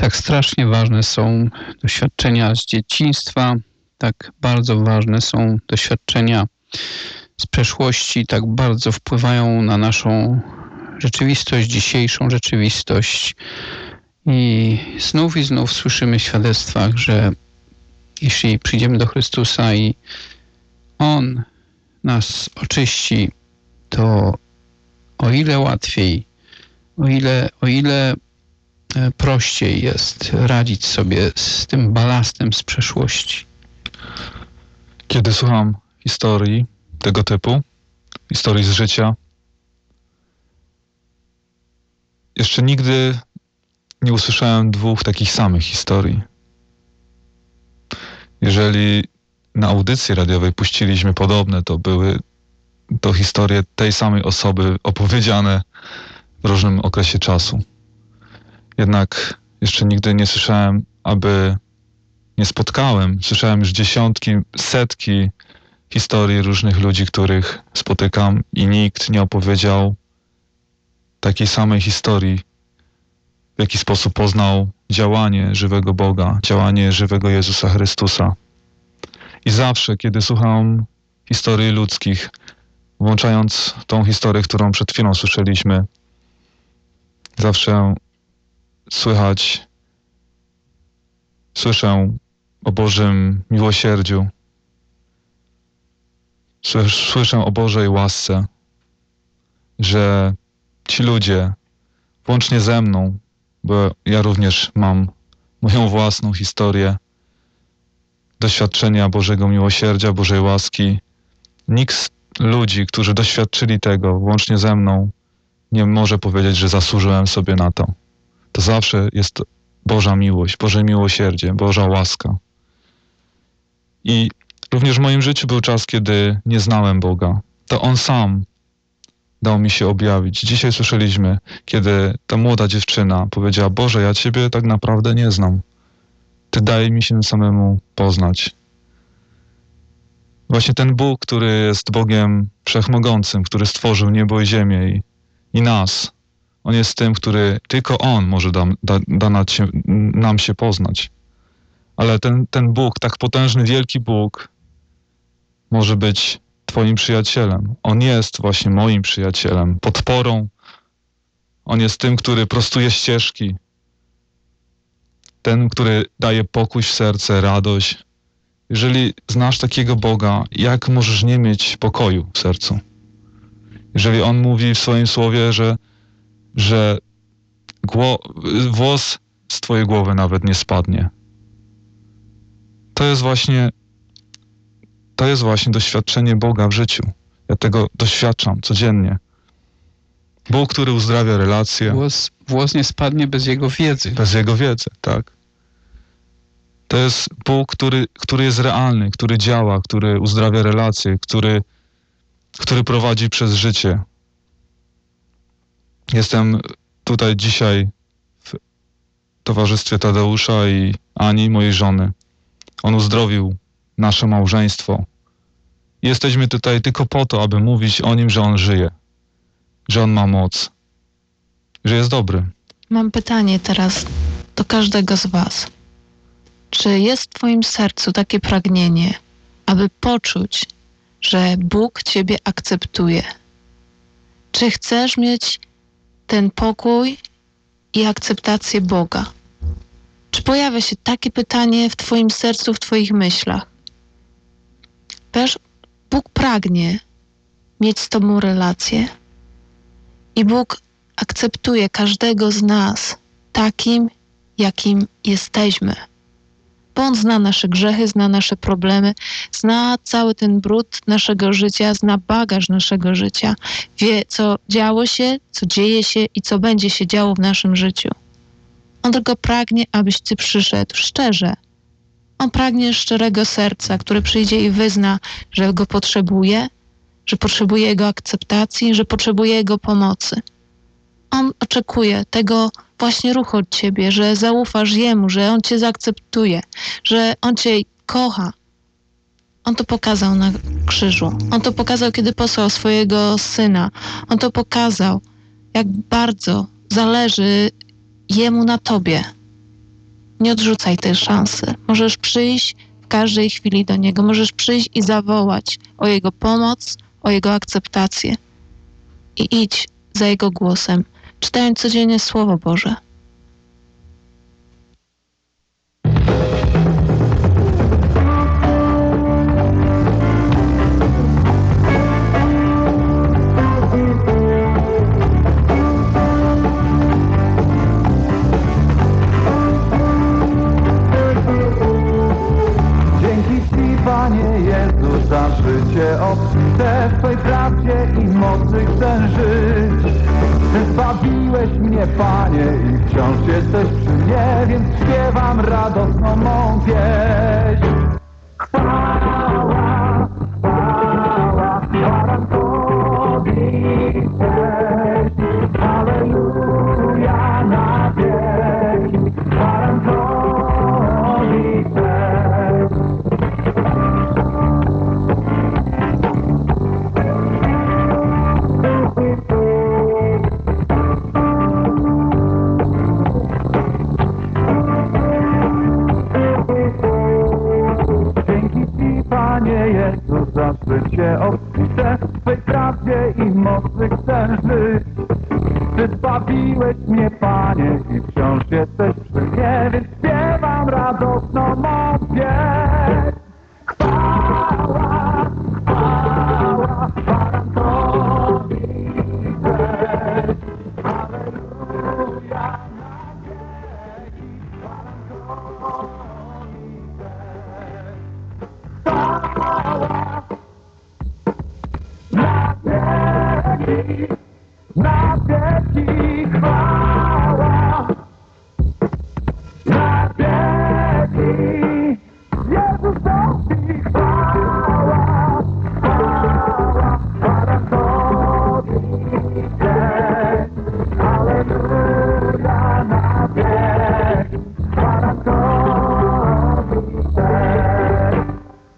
tak strasznie ważne są doświadczenia z dzieciństwa, tak bardzo ważne są doświadczenia z przeszłości, tak bardzo wpływają na naszą rzeczywistość, dzisiejszą rzeczywistość. I znów i znów słyszymy w świadectwach, że jeśli przyjdziemy do Chrystusa i On nas oczyści, to o ile łatwiej, o ile, o ile prościej jest radzić sobie z tym balastem z przeszłości. Kiedy słucham historii tego typu, historii z życia, jeszcze nigdy nie usłyszałem dwóch takich samych historii. Jeżeli na audycji radiowej puściliśmy podobne, to były to historie tej samej osoby opowiedziane w różnym okresie czasu. Jednak jeszcze nigdy nie słyszałem, aby nie spotkałem. Słyszałem już dziesiątki, setki historii różnych ludzi, których spotykam i nikt nie opowiedział takiej samej historii, w jaki sposób poznał działanie żywego Boga, działanie żywego Jezusa Chrystusa. I zawsze, kiedy słucham historii ludzkich, włączając tą historię, którą przed chwilą słyszeliśmy, zawsze słychać, słyszę o Bożym miłosierdziu, słyszę o Bożej łasce, że ci ludzie, włącznie ze mną, bo ja również mam moją własną historię doświadczenia Bożego miłosierdzia, Bożej łaski. Nikt z ludzi, którzy doświadczyli tego, włącznie ze mną, nie może powiedzieć, że zasłużyłem sobie na to. To zawsze jest Boża miłość, Boże miłosierdzie, Boża łaska. I również w moim życiu był czas, kiedy nie znałem Boga. To On sam dał mi się objawić. Dzisiaj słyszeliśmy, kiedy ta młoda dziewczyna powiedziała: Boże, ja Ciebie tak naprawdę nie znam. Ty daj mi się samemu poznać. Właśnie ten Bóg, który jest Bogiem wszechmogącym, który stworzył niebo i ziemię i, i nas, On jest tym, który, tylko On może da, da, da nam, się, nam się poznać. Ale ten, ten Bóg, tak potężny, wielki Bóg, może być Twoim przyjacielem. On jest właśnie moim przyjacielem, podporą. On jest tym, który prostuje ścieżki. Ten, który daje pokój w serce, radość. Jeżeli znasz takiego Boga, jak możesz nie mieć pokoju w sercu? Jeżeli On mówi w swoim słowie, że, że gło- włos z Twojej głowy nawet nie spadnie. To jest właśnie To jest właśnie doświadczenie Boga w życiu. Ja tego doświadczam codziennie. Bóg, który uzdrawia relacje. Włos, włos nie spadnie bez Jego wiedzy. Bez Jego wiedzy, tak. To jest Bóg, który, który jest realny, który działa, który uzdrawia relacje, który, który prowadzi przez życie. Jestem tutaj dzisiaj w towarzystwie Tadeusza i Ani, mojej żony. On uzdrowił nasze małżeństwo. Jesteśmy tutaj tylko po to, aby mówić o Nim, że On żyje, że On ma moc, że jest dobry. Mam pytanie teraz do każdego z Was. Czy jest w Twoim sercu takie pragnienie, aby poczuć, że Bóg Ciebie akceptuje? Czy chcesz mieć ten pokój i akceptację Boga? Czy pojawia się takie pytanie w Twoim sercu, w Twoich myślach? Wiesz, Bóg pragnie mieć z Tobą relację i Bóg akceptuje każdego z nas takim, jakim jesteśmy. Bo On zna nasze grzechy, zna nasze problemy, zna cały ten brud naszego życia, zna bagaż naszego życia, wie, co działo się, co dzieje się i co będzie się działo w naszym życiu. On tylko pragnie, abyś Ty przyszedł szczerze. On pragnie szczerego serca, które przyjdzie i wyzna, że Go potrzebuje, że potrzebuje Jego akceptacji, że potrzebuje Jego pomocy. On oczekuje tego właśnie ruchu od Ciebie, że zaufasz Jemu, że On Cię zaakceptuje, że On Cię kocha. On to pokazał na krzyżu. On to pokazał, kiedy posłał swojego Syna. On to pokazał, jak bardzo zależy Jemu na Tobie. Nie odrzucaj tej szansy. Możesz przyjść w każdej chwili do Niego. Możesz przyjść i zawołać o Jego pomoc, o Jego akceptację. I idź za Jego głosem, czytając codziennie Słowo Boże. Panie Jezu, za życie obfite w Twej prawdzie i mocy chcę żyć. Ty zbawiłeś mnie, Panie, i wciąż jesteś przy mnie, więc śpiewam radosną mą pieśń. Chwała, chwała, chwała Tobie, cześć, halleluja na wieki, chwała Tobie, cześć. Panie Jezu, za życie obfite w Twej prawdzie i mocy chcę żyć. Ty zbawiłeś mnie, Panie, i wciąż jesteś przy mnie, więc śpiewam radosną mą pieśń. Chwała, chwała, chwała Tobie, cześć, halleluja na wieki, chwała Tobie, cześć. Chwała na wieki, na wieki, chwała na wieki, Jezusowi chwała, chwała, chwała Tobie, cześć, halleluja na wieki, chwała Tobie, cześć.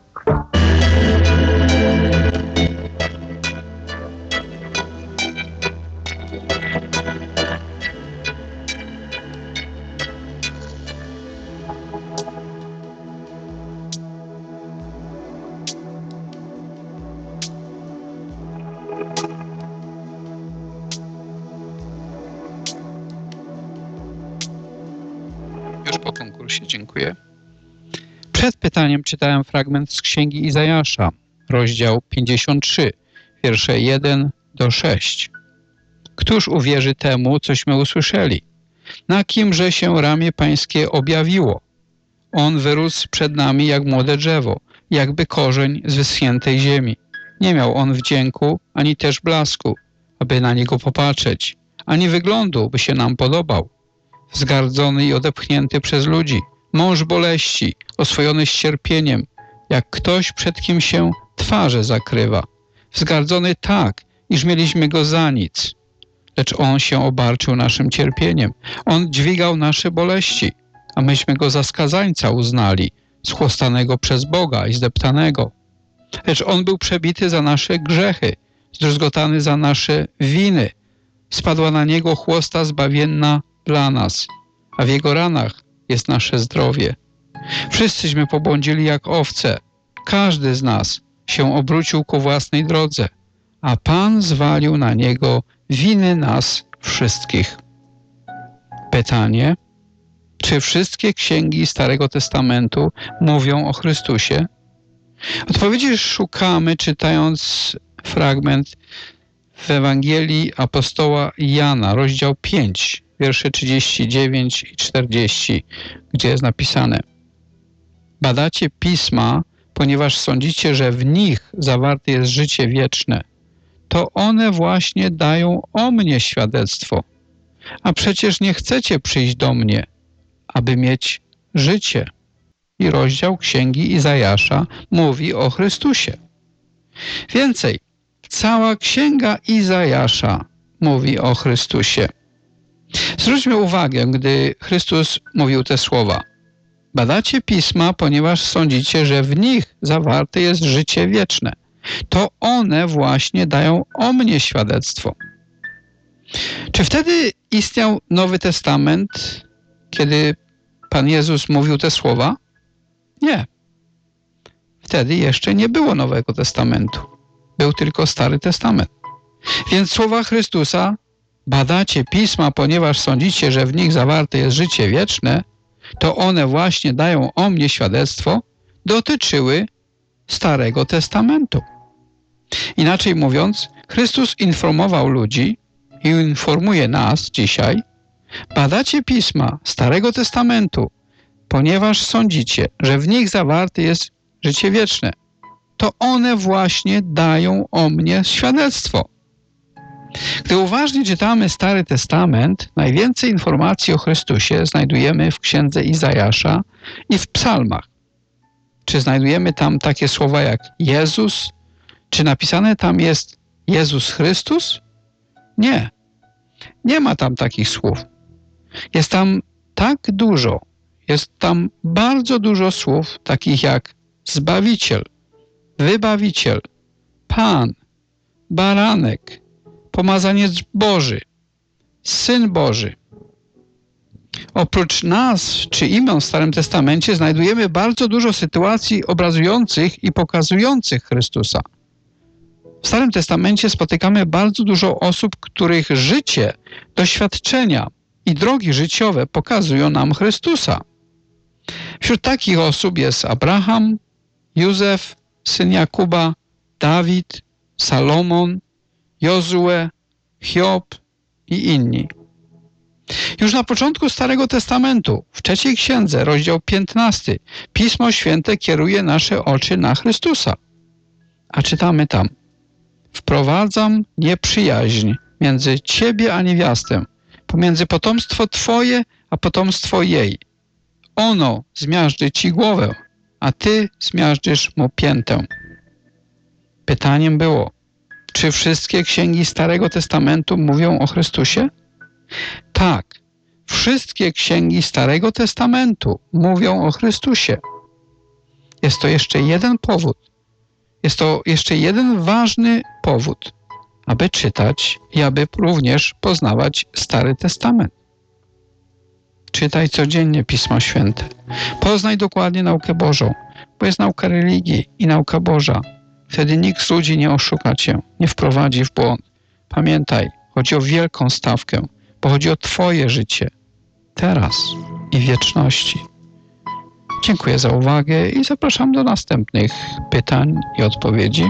Już po konkursie, dziękuję. Przed pytaniem czytałem fragment z Księgi Izajasza, rozdział pięćdziesiąty trzeci, wiersze jeden do szóstego. Któż uwierzy temu, cośmy usłyszeli? Na kimże się ramię Pańskie objawiło? On wyrósł przed nami jak młode drzewo, jakby korzeń z wyschniętej ziemi. Nie miał on wdzięku, ani też blasku, aby na niego popatrzeć, ani wyglądu, by się nam podobał. Wzgardzony i odepchnięty przez ludzi, mąż boleści, oswojony z cierpieniem, jak ktoś, przed kim się twarze zakrywa. Wzgardzony tak, iż mieliśmy go za nic. Lecz on się obarczył naszym cierpieniem. On dźwigał nasze boleści, a myśmy go za skazańca uznali, schłostanego przez Boga i zdeptanego. Lecz on był przebity za nasze grzechy, zdruzgotany za nasze winy. Spadła na niego chłosta zbawienna dla nas, a w jego ranach jest nasze zdrowie. Wszyscyśmy pobłądzili jak owce. Każdy z nas się obrócił ku własnej drodze, a Pan zwalił na niego winy nas wszystkich. Pytanie: czy wszystkie księgi Starego Testamentu mówią o Chrystusie? Odpowiedzi szukamy, czytając fragment w Ewangelii apostoła Jana, rozdział piąty, wiersze trzydziesty dziewiąty i czterdziesty, gdzie jest napisane: badacie pisma, ponieważ sądzicie, że w nich zawarte jest życie wieczne. To one właśnie dają o mnie świadectwo. A przecież nie chcecie przyjść do mnie, aby mieć życie. I rozdział Księgi Izajasza mówi o Chrystusie. Więcej, cała Księga Izajasza mówi o Chrystusie. Zwróćmy uwagę, gdy Chrystus mówił te słowa. Badacie pisma, ponieważ sądzicie, że w nich zawarte jest życie wieczne. To one właśnie dają o mnie świadectwo. Czy wtedy istniał Nowy Testament, kiedy Pan Jezus mówił te słowa? Nie. Wtedy jeszcze nie było Nowego Testamentu. Był tylko Stary Testament. Więc słowa Chrystusa, badacie Pisma, ponieważ sądzicie, że w nich zawarte jest życie wieczne, to one właśnie dają o mnie świadectwo, dotyczyły Starego Testamentu. Inaczej mówiąc, Chrystus informował ludzi i informuje nas dzisiaj, badacie Pisma Starego Testamentu, ponieważ sądzicie, że w nich zawarte jest życie wieczne, to one właśnie dają o mnie świadectwo. Gdy uważnie czytamy Stary Testament, najwięcej informacji o Chrystusie znajdujemy w księdze Izajasza i w psalmach. Czy znajdujemy tam takie słowa jak Jezus? Czy napisane tam jest Jezus Chrystus? Nie. Nie ma tam takich słów. Jest tam tak dużo, jest tam bardzo dużo słów takich jak Zbawiciel, Wybawiciel, Pan, Baranek, Pomazaniec Boży, Syn Boży. Oprócz nas czy imion w Starym Testamencie znajdujemy bardzo dużo sytuacji obrazujących i pokazujących Chrystusa. W Starym Testamencie spotykamy bardzo dużo osób, których życie, doświadczenia i drogi życiowe pokazują nam Chrystusa. Wśród takich osób jest Abraham, Józef, syn Jakuba, Dawid, Salomon, Jozue, Hiob i inni. Już na początku Starego Testamentu, w trzeciej księdze, rozdział piętnasty, Pismo Święte kieruje nasze oczy na Chrystusa. A czytamy tam: wprowadzam nieprzyjaźń między ciebie a niewiastę, pomiędzy potomstwo twoje a potomstwo jej. Ono zmiażdży ci głowę, a ty zmiażdżysz mu piętę. Pytaniem było, czy wszystkie księgi Starego Testamentu mówią o Chrystusie? Tak, wszystkie księgi Starego Testamentu mówią o Chrystusie. Jest to jeszcze jeden powód, jest to jeszcze jeden ważny powód, aby czytać i aby również poznawać Stary Testament. Czytaj codziennie Pismo Święte. Poznaj dokładnie naukę Bożą, bo jest nauka religii i nauka Boża. Wtedy nikt z ludzi nie oszuka cię, nie wprowadzi w błąd. Pamiętaj, chodzi o wielką stawkę, bo chodzi o twoje życie, teraz i w wieczności. Dziękuję za uwagę i zapraszam do następnych pytań i odpowiedzi.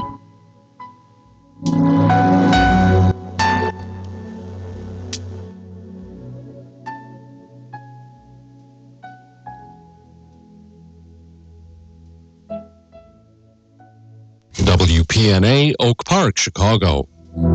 W P N A Oak Park, Chicago.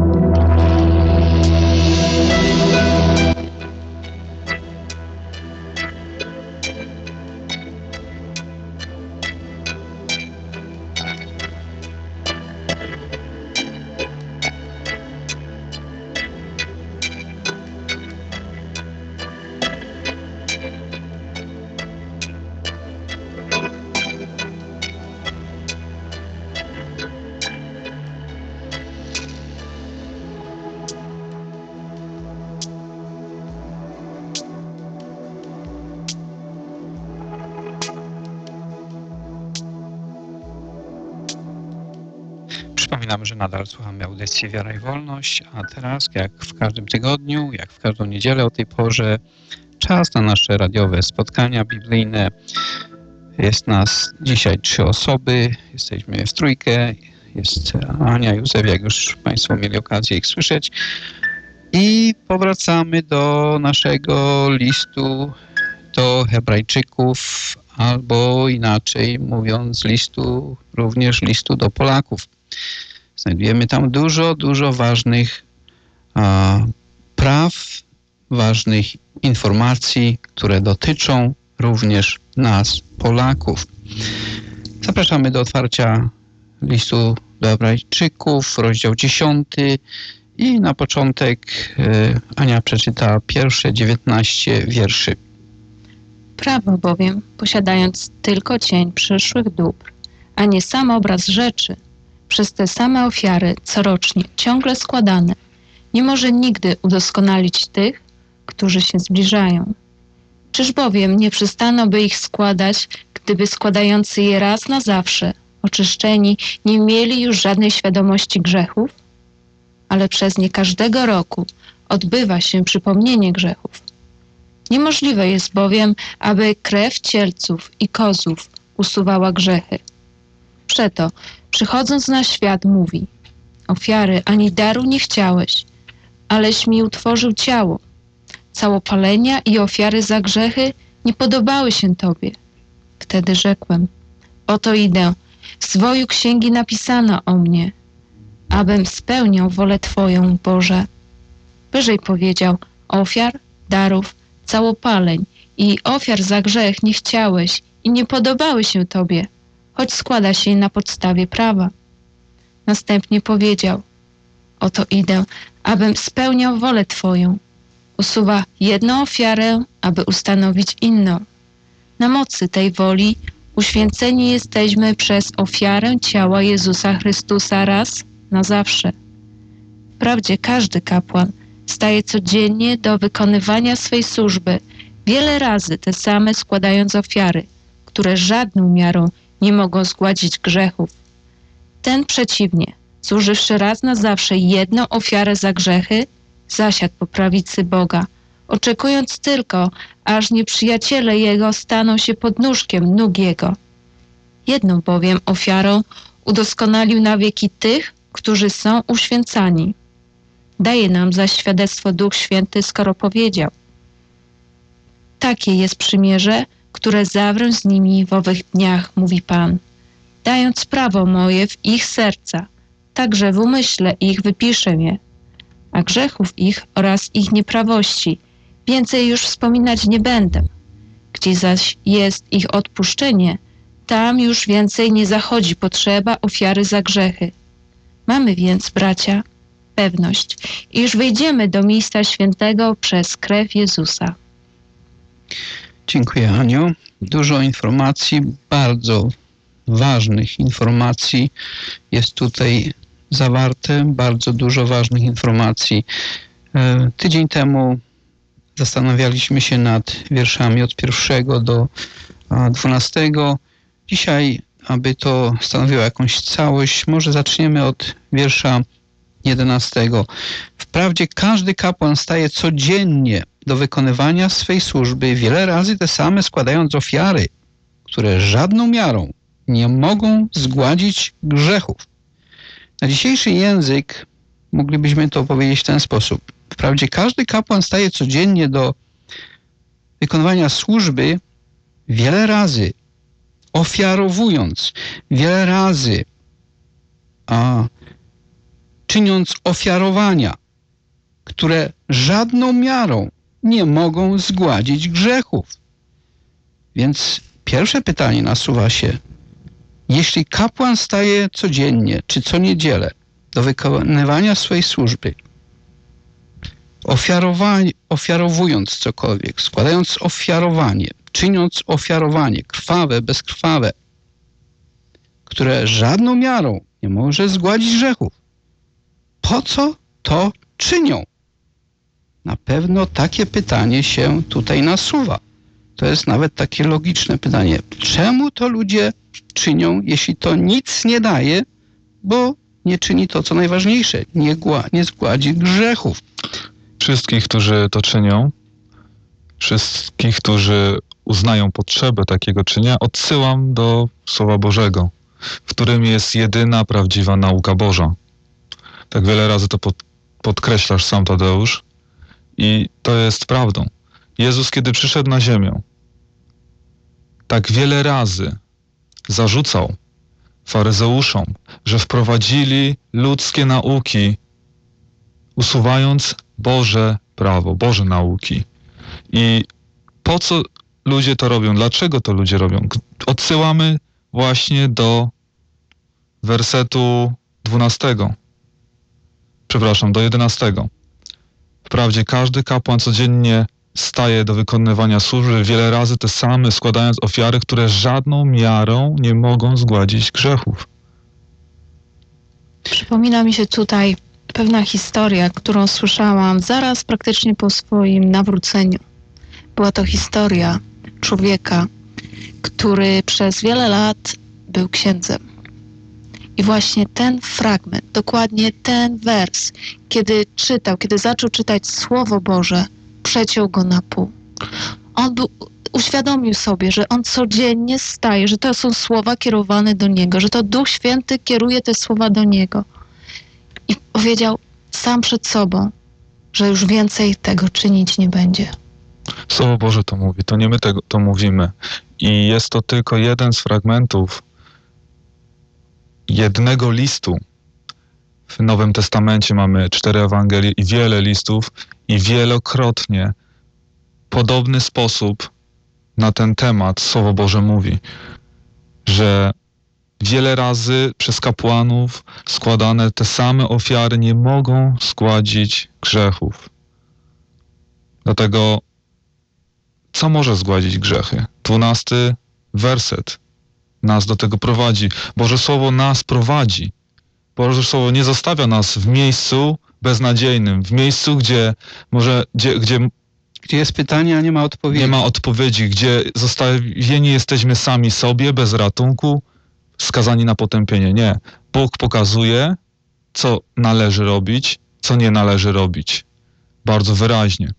Przypominam, że nadal słuchamy audycji Wiara i Wolność, a teraz, jak w każdym tygodniu, jak w każdą niedzielę o tej porze, czas na nasze radiowe spotkania biblijne. Jest nas dzisiaj trzy osoby, jesteśmy w trójkę, jest Ania, Józef, jak już Państwo mieli okazję ich słyszeć. I powracamy do naszego listu do Hebrajczyków, albo inaczej mówiąc, listu, również listu do Polaków. Znajdujemy tam dużo, dużo ważnych a, praw, ważnych informacji, które dotyczą również nas, Polaków. Zapraszamy do otwarcia listu do Hebrajczyków, rozdział dziesiąty i na początek y, Ania przeczyta pierwsze dziewiętnaście wierszy. Prawo bowiem, posiadając tylko cień przyszłych dóbr, a nie sam obraz rzeczy, przez te same ofiary corocznie ciągle składane, nie może nigdy udoskonalić tych, którzy się zbliżają. Czyż bowiem nie przestano by ich składać, gdyby składający je raz na zawsze, oczyszczeni, nie mieli już żadnej świadomości grzechów? Ale przez nie każdego roku odbywa się przypomnienie grzechów. Niemożliwe jest bowiem, aby krew cielców i kozłów usuwała grzechy. Przeto, przychodząc na świat, mówi: ofiary ani daru nie chciałeś, aleś mi utworzył ciało. Całopalenia i ofiary za grzechy nie podobały się Tobie. Wtedy rzekłem: oto idę, w zwoju księgi napisano o mnie, abym spełniał wolę Twoją, Boże. Wyżej powiedział: ofiar, darów, całopaleń i ofiar za grzech nie chciałeś i nie podobały się Tobie, choć składa się je na podstawie prawa. Następnie powiedział: oto idę, abym spełniał wolę Twoją. Usuwa jedną ofiarę, aby ustanowić inną. Na mocy tej woli uświęceni jesteśmy przez ofiarę ciała Jezusa Chrystusa raz na zawsze. Wprawdzie każdy kapłan staje codziennie do wykonywania swej służby, wiele razy te same składając ofiary, które żadną miarą nie mogą zgładzić grzechów. Ten przeciwnie, złożywszy raz na zawsze jedną ofiarę za grzechy, zasiadł po prawicy Boga, oczekując tylko, aż nieprzyjaciele Jego staną się podnóżkiem nóg Jego. Jedną bowiem ofiarą udoskonalił na wieki tych, którzy są uświęcani. Daje nam zaś świadectwo Duch Święty, skoro powiedział: takie jest przymierze, które zawrę z nimi w owych dniach, mówi Pan, dając prawo moje w ich serca, także w umyśle ich wypiszę je, a grzechów ich oraz ich nieprawości więcej już wspominać nie będę. Gdzie zaś jest ich odpuszczenie, tam już więcej nie zachodzi potrzeba ofiary za grzechy. Mamy więc, bracia, pewność, iż wejdziemy do miejsca świętego przez krew Jezusa. Dziękuję, Aniu. Dużo informacji, bardzo ważnych informacji jest tutaj zawarte, bardzo dużo ważnych informacji. E, tydzień temu zastanawialiśmy się nad wierszami od pierwszego do dwunastego. Dzisiaj, aby to stanowiło jakąś całość, może zaczniemy od wiersza jedenastego. Wprawdzie każdy kapłan staje codziennie do wykonywania swej służby, wiele razy te same składając ofiary, które żadną miarą nie mogą zgładzić grzechów. Na dzisiejszy język moglibyśmy to powiedzieć w ten sposób. Wprawdzie każdy kapłan staje codziennie do wykonywania służby, wiele razy ofiarowując, wiele razy a, czyniąc ofiarowania, które żadną miarą nie mogą zgładzić grzechów. Więc pierwsze pytanie nasuwa się: jeśli kapłan staje codziennie czy co niedzielę do wykonywania swojej służby, ofiarowanie, ofiarowując cokolwiek, składając ofiarowanie, czyniąc ofiarowanie krwawe, bezkrwawe, które żadną miarą nie może zgładzić grzechów, po co to czynią? Na pewno takie pytanie się tutaj nasuwa. To jest nawet takie logiczne pytanie. Czemu to ludzie czynią, jeśli to nic nie daje, bo nie czyni to, co najważniejsze, nie, gła- nie zgładzi grzechów. Wszystkich, którzy to czynią, wszystkich, którzy uznają potrzebę takiego czynienia, odsyłam do Słowa Bożego, w którym jest jedyna prawdziwa nauka Boża. Tak wiele razy to pod, podkreślasz sam, Tadeusz, i to jest prawdą. Jezus, kiedy przyszedł na ziemię, tak wiele razy zarzucał faryzeuszom, że wprowadzili ludzkie nauki, usuwając Boże prawo, Boże nauki. I po co ludzie to robią? Dlaczego to ludzie robią? Odsyłamy właśnie do wersetu dwunastego. Przepraszam, do jedenastego. Wprawdzie każdy kapłan codziennie staje do wykonywania służby, wiele razy te same, składając ofiary, które żadną miarą nie mogą zgładzić grzechów. Przypomina mi się tutaj pewna historia, którą słyszałam zaraz praktycznie po swoim nawróceniu. Była to historia człowieka, który przez wiele lat był księdzem. I właśnie ten fragment, dokładnie ten wers, kiedy czytał, kiedy zaczął czytać Słowo Boże, przeciął go na pół. On był, uświadomił sobie, że on codziennie staje, że to są słowa kierowane do niego, że to Duch Święty kieruje te słowa do niego. I powiedział sam przed sobą, że już więcej tego czynić nie będzie. Słowo Boże to mówi, to nie my tego, to mówimy. I jest to tylko jeden z fragmentów jednego listu. W Nowym Testamencie mamy cztery Ewangelie i wiele listów i wielokrotnie podobny sposób na ten temat Słowo Boże mówi, że wiele razy przez kapłanów składane te same ofiary nie mogą zgładzić grzechów. Dlatego co może zgładzić grzechy? Dwunasty werset nas do tego prowadzi. Boże Słowo nas prowadzi. Boże Słowo nie zostawia nas w miejscu beznadziejnym, w miejscu, gdzie może, gdzie, gdzie, gdzie jest pytanie, a nie ma odpowiedzi. Nie ma odpowiedzi, gdzie zostawieni jesteśmy sami sobie, bez ratunku, skazani na potępienie. Nie. Bóg pokazuje, co należy robić, co nie należy robić. Bardzo wyraźnie.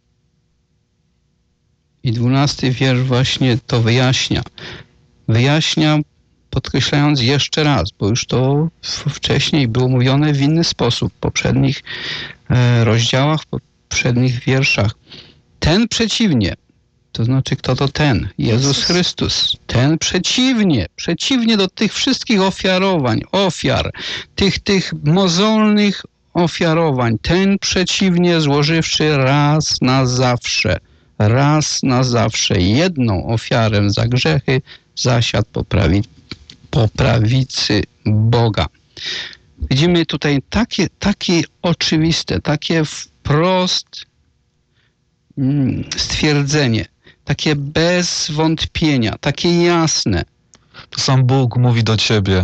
I dwunasty wiersz właśnie to wyjaśnia. Wyjaśnia, podkreślając jeszcze raz, bo już to wcześniej było mówione w inny sposób, w poprzednich e, rozdziałach, w poprzednich wierszach. Ten przeciwnie, to znaczy kto to ten? Jezus, Jezus Chrystus. Ten przeciwnie, przeciwnie do tych wszystkich ofiarowań, ofiar, tych, tych mozolnych ofiarowań, ten przeciwnie złożywszy raz na zawsze, raz na zawsze jedną ofiarę za grzechy, zasiadł po, prawi, po prawicy Boga. Widzimy tutaj takie, takie oczywiste, takie wprost mm, stwierdzenie, takie bez wątpienia, takie jasne. To sam Bóg mówi do ciebie.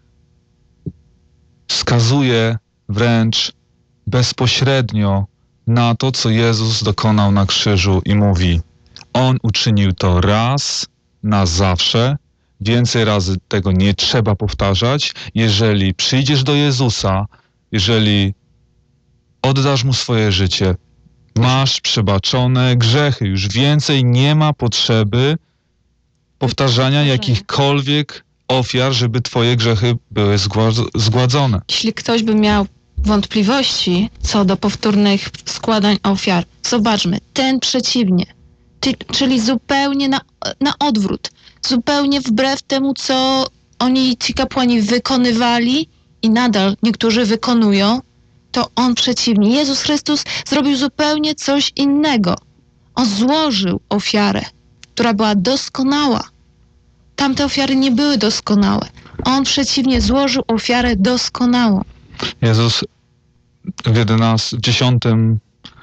Wskazuje wręcz bezpośrednio na to, co Jezus dokonał na krzyżu i mówi: On uczynił to raz na zawsze, więcej razy tego nie trzeba powtarzać. Jeżeli przyjdziesz do Jezusa, jeżeli oddasz Mu swoje życie, masz przebaczone grzechy. Już więcej nie ma potrzeby powtarzania jakichkolwiek ofiar, żeby twoje grzechy były zgładzone. Jeśli ktoś by miał wątpliwości co do powtórnych składań ofiar, zobaczmy, ten przeciwnie, czyli zupełnie na, na odwrót, zupełnie wbrew temu, co oni, ci kapłani, wykonywali i nadal niektórzy wykonują, to on przeciwnie. Jezus Chrystus zrobił zupełnie coś innego. On złożył ofiarę, która była doskonała. Tamte ofiary nie były doskonałe. On przeciwnie złożył ofiarę doskonałą. Jezus w jedenastym, w dziesiątym,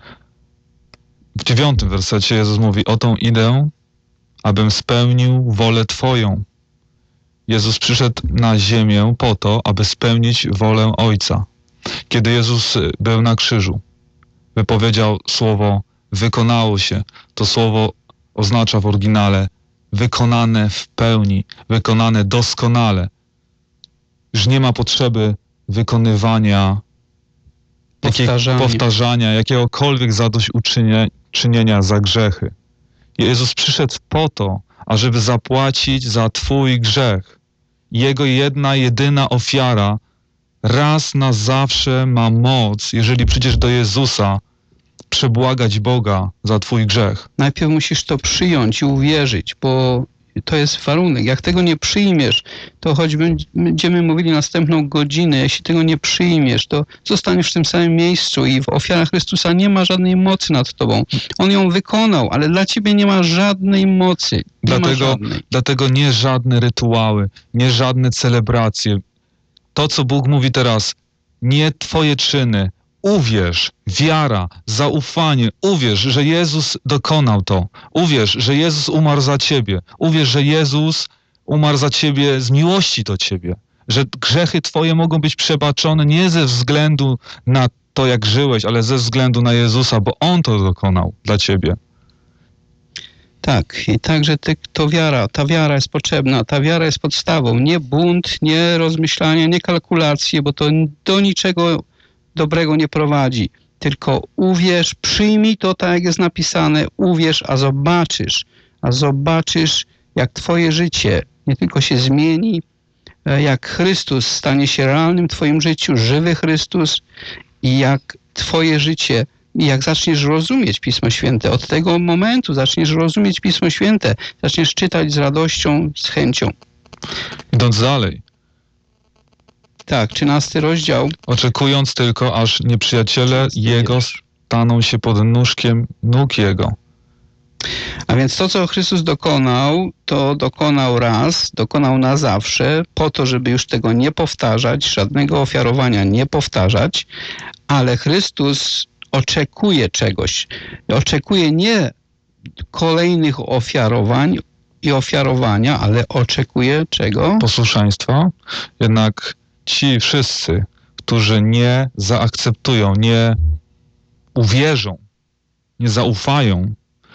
w dziewiątym wersecie Jezus mówi: Oto idę, abym spełnił wolę Twoją. Jezus przyszedł na ziemię po to, aby spełnić wolę Ojca. Kiedy Jezus był na krzyżu, wypowiedział słowo wykonało się. To słowo oznacza w oryginale wykonane w pełni, wykonane doskonale. Już nie ma potrzeby wykonywania, powtarzania, jakiej, powtarzania jakiegokolwiek zadośćuczynienia za grzechy. Jezus przyszedł po to, ażeby zapłacić za twój grzech. Jego jedna, jedyna ofiara raz na zawsze ma moc, jeżeli przyjdziesz do Jezusa, przebłagać Boga za twój grzech. Najpierw musisz to przyjąć i uwierzyć, bo to jest warunek. Jak tego nie przyjmiesz, to choć będziemy mówili następną godzinę, jeśli tego nie przyjmiesz, to zostaniesz w tym samym miejscu i w ofiarach Chrystusa nie ma żadnej mocy nad tobą. On ją wykonał, ale dla ciebie nie ma żadnej mocy. Nie dlatego, ma żadnej. dlatego nie żadne rytuały, nie żadne celebracje. To, co Bóg mówi teraz, nie twoje czyny. Uwierz, wiara, zaufanie, uwierz, że Jezus dokonał to. Uwierz, że Jezus umarł za ciebie. Uwierz, że Jezus umarł za ciebie z miłości do ciebie. Że grzechy twoje mogą być przebaczone nie ze względu na to, jak żyłeś, ale ze względu na Jezusa, bo On to dokonał dla ciebie. Tak, i także ty, to wiara, ta wiara jest potrzebna, ta wiara jest podstawą, nie bunt, nie rozmyślania, nie kalkulacje, bo to do niczego dobrego nie prowadzi, tylko uwierz, przyjmij to tak, jak jest napisane, uwierz, a zobaczysz, a zobaczysz, jak twoje życie nie tylko się zmieni, jak Chrystus stanie się realnym w twoim życiu, żywy Chrystus i jak twoje życie, i jak zaczniesz rozumieć Pismo Święte, od tego momentu zaczniesz rozumieć Pismo Święte, zaczniesz czytać z radością, z chęcią. Idąc dalej. Tak, trzynasty rozdział. Oczekując tylko, aż nieprzyjaciele Jego staną się pod nóżkiem nóg Jego. A więc to, co Chrystus dokonał, to dokonał raz, dokonał na zawsze, po to, żeby już tego nie powtarzać, żadnego ofiarowania nie powtarzać, ale Chrystus oczekuje czegoś. Oczekuje nie kolejnych ofiarowań i ofiarowania, ale oczekuje czego? Posłuszeństwa. Jednak ci wszyscy, którzy nie zaakceptują, nie uwierzą, nie zaufają,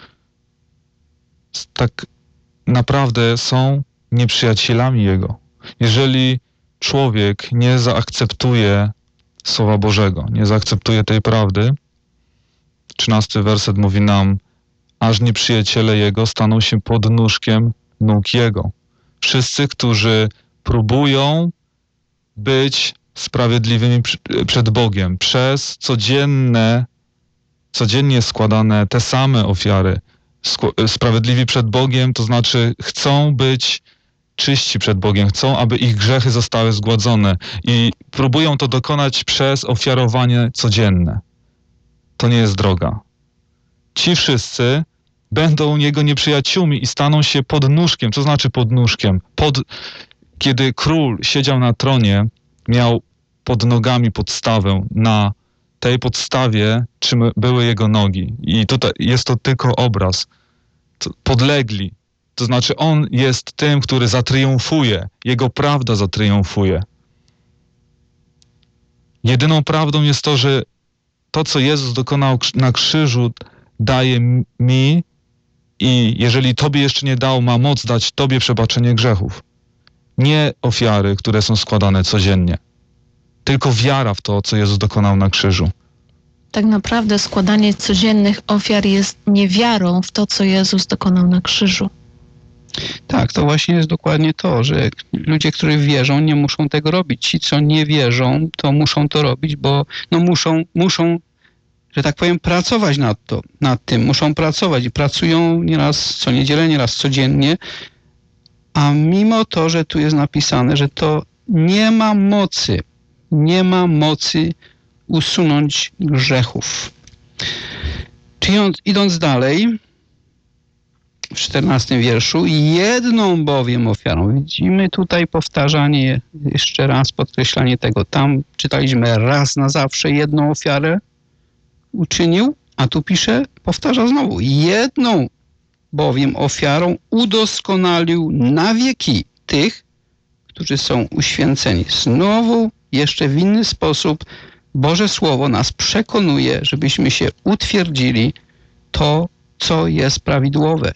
tak naprawdę są nieprzyjacielami Jego. Jeżeli człowiek nie zaakceptuje Słowa Bożego, nie zaakceptuje tej prawdy, trzynasty werset mówi nam, aż nieprzyjaciele Jego staną się pod nóżkiem nóg Jego. Wszyscy, którzy próbują być sprawiedliwymi przed Bogiem przez codzienne, codziennie składane te same ofiary, sprawiedliwi przed Bogiem, to znaczy chcą być czyści przed Bogiem, chcą, aby ich grzechy zostały zgładzone i próbują to dokonać przez ofiarowanie codzienne. To nie jest droga. Ci wszyscy będą Jego nieprzyjaciółmi i staną się pod nóżkiem. Co znaczy pod nóżkiem? Pod, kiedy król siedział na tronie, miał pod nogami podstawę. Na tej podstawie czym były jego nogi. I tutaj jest to tylko obraz. Podlegli. To znaczy on jest tym, który zatriumfuje. Jego prawda zatriumfuje. Jedyną prawdą jest to, że to, co Jezus dokonał na krzyżu, daje mi i jeżeli Tobie jeszcze nie dał, ma moc dać Tobie przebaczenie grzechów. Nie ofiary, które są składane codziennie. Tylko wiara w to, co Jezus dokonał na krzyżu. Tak naprawdę składanie codziennych ofiar jest niewiarą w to, co Jezus dokonał na krzyżu. Tak, to właśnie jest dokładnie to, że ludzie, którzy wierzą, nie muszą tego robić. Ci, co nie wierzą, to muszą to robić, bo no muszą, muszą, że tak powiem, pracować nad to, nad tym. Muszą pracować i pracują nieraz co niedzielę, nieraz codziennie, a mimo to, że tu jest napisane, że to nie ma mocy, nie ma mocy usunąć grzechów. Czyli idąc dalej, w czternastym wierszu, jedną bowiem ofiarą. Widzimy tutaj powtarzanie, jeszcze raz podkreślanie tego. Tam czytaliśmy raz na zawsze jedną ofiarę uczynił, a tu pisze, powtarza znowu, jedną bowiem ofiarą udoskonalił na wieki tych, którzy są uświęceni. Znowu, jeszcze w inny sposób Boże Słowo nas przekonuje, żebyśmy się utwierdzili to, co jest prawidłowe.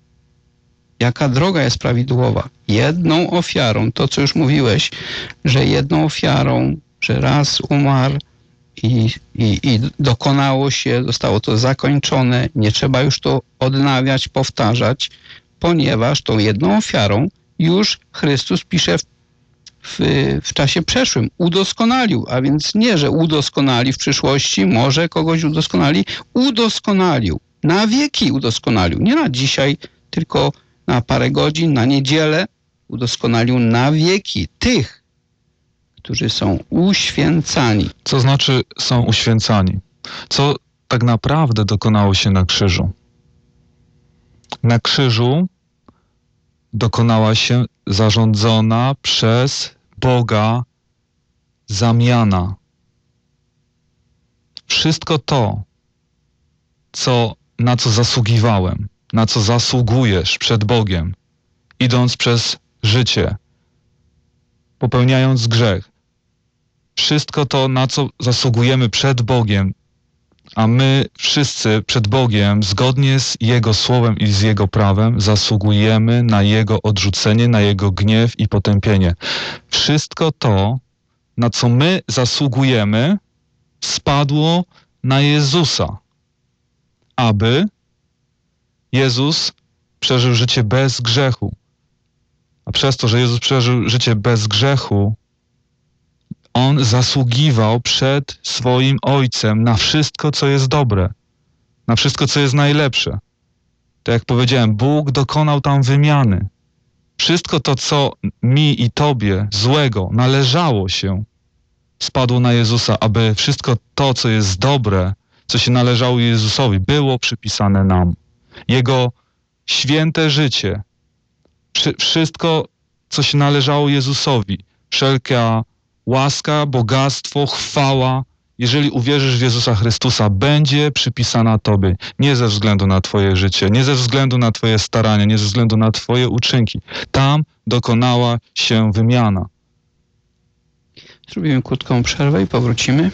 Jaka droga jest prawidłowa? Jedną ofiarą, to co już mówiłeś, że jedną ofiarą, że raz umarł i, i, i dokonało się, zostało to zakończone, nie trzeba już to odnawiać, powtarzać, ponieważ tą jedną ofiarą już Chrystus pisze w, w, w czasie przeszłym, udoskonalił, a więc nie, że udoskonali w przyszłości, może kogoś udoskonali, udoskonalił, na wieki udoskonalił, nie na dzisiaj, tylko na parę godzin, na niedzielę, udoskonalił na wieki tych, którzy są uświęcani. Co znaczy są uświęcani? Co tak naprawdę dokonało się na krzyżu? Na krzyżu dokonała się zarządzona przez Boga zamiana. Wszystko to, co, na co zasługiwałem, na co zasługujesz przed Bogiem, idąc przez życie, popełniając grzech. Wszystko to, na co zasługujemy przed Bogiem, A my wszyscy przed Bogiem, zgodnie z Jego słowem i z Jego prawem, zasługujemy na Jego odrzucenie, na Jego gniew i potępienie. Wszystko to, na co my zasługujemy, spadło na Jezusa, aby Jezus przeżył życie bez grzechu. A przez to, że Jezus przeżył życie bez grzechu, On zasługiwał przed swoim Ojcem na wszystko, co jest dobre, na wszystko, co jest najlepsze. Tak jak powiedziałem, Bóg dokonał tam wymiany. Wszystko to, co mi i Tobie złego należało się, spadło na Jezusa, aby wszystko to, co jest dobre, co się należało Jezusowi, było przypisane nam. Jego święte życie, wszystko, co się należało Jezusowi, wszelka łaska, bogactwo, chwała, jeżeli uwierzysz w Jezusa Chrystusa, będzie przypisana Tobie. Nie ze względu na Twoje życie, nie ze względu na Twoje starania, nie ze względu na Twoje uczynki. Tam dokonała się wymiana. Zrobimy krótką przerwę i powrócimy.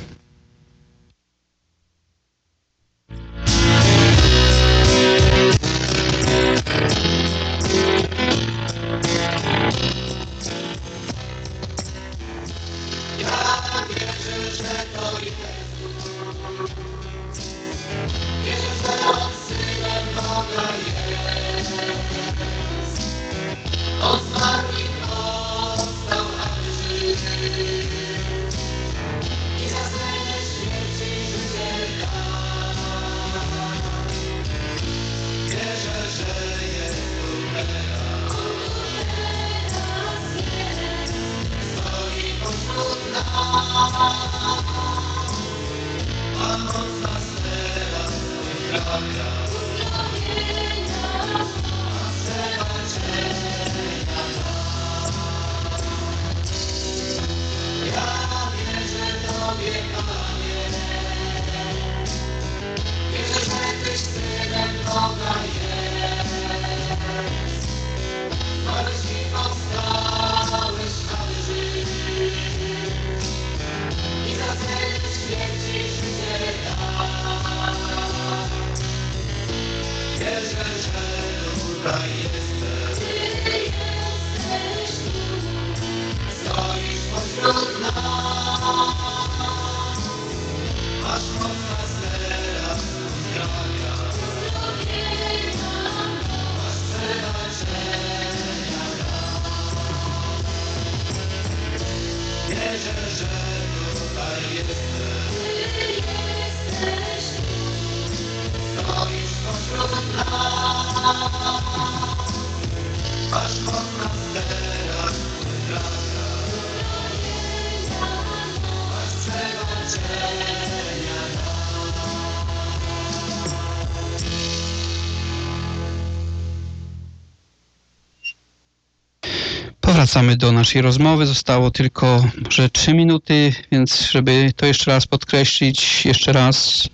Wracamy do naszej rozmowy. Zostało tylko może trzy minuty, więc żeby to jeszcze raz podkreślić, jeszcze raz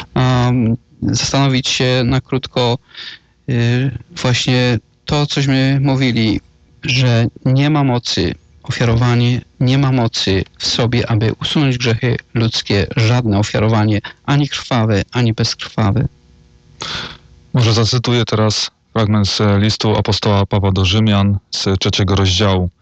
um, zastanowić się na krótko y, właśnie to, cośmy mówili, że nie ma mocy, ofiarowanie nie ma mocy w sobie, aby usunąć grzechy ludzkie, żadne ofiarowanie, ani krwawe, ani bezkrwawe. Może zacytuję teraz fragment z listu apostoła Pawła do Rzymian z trzeciego rozdziału.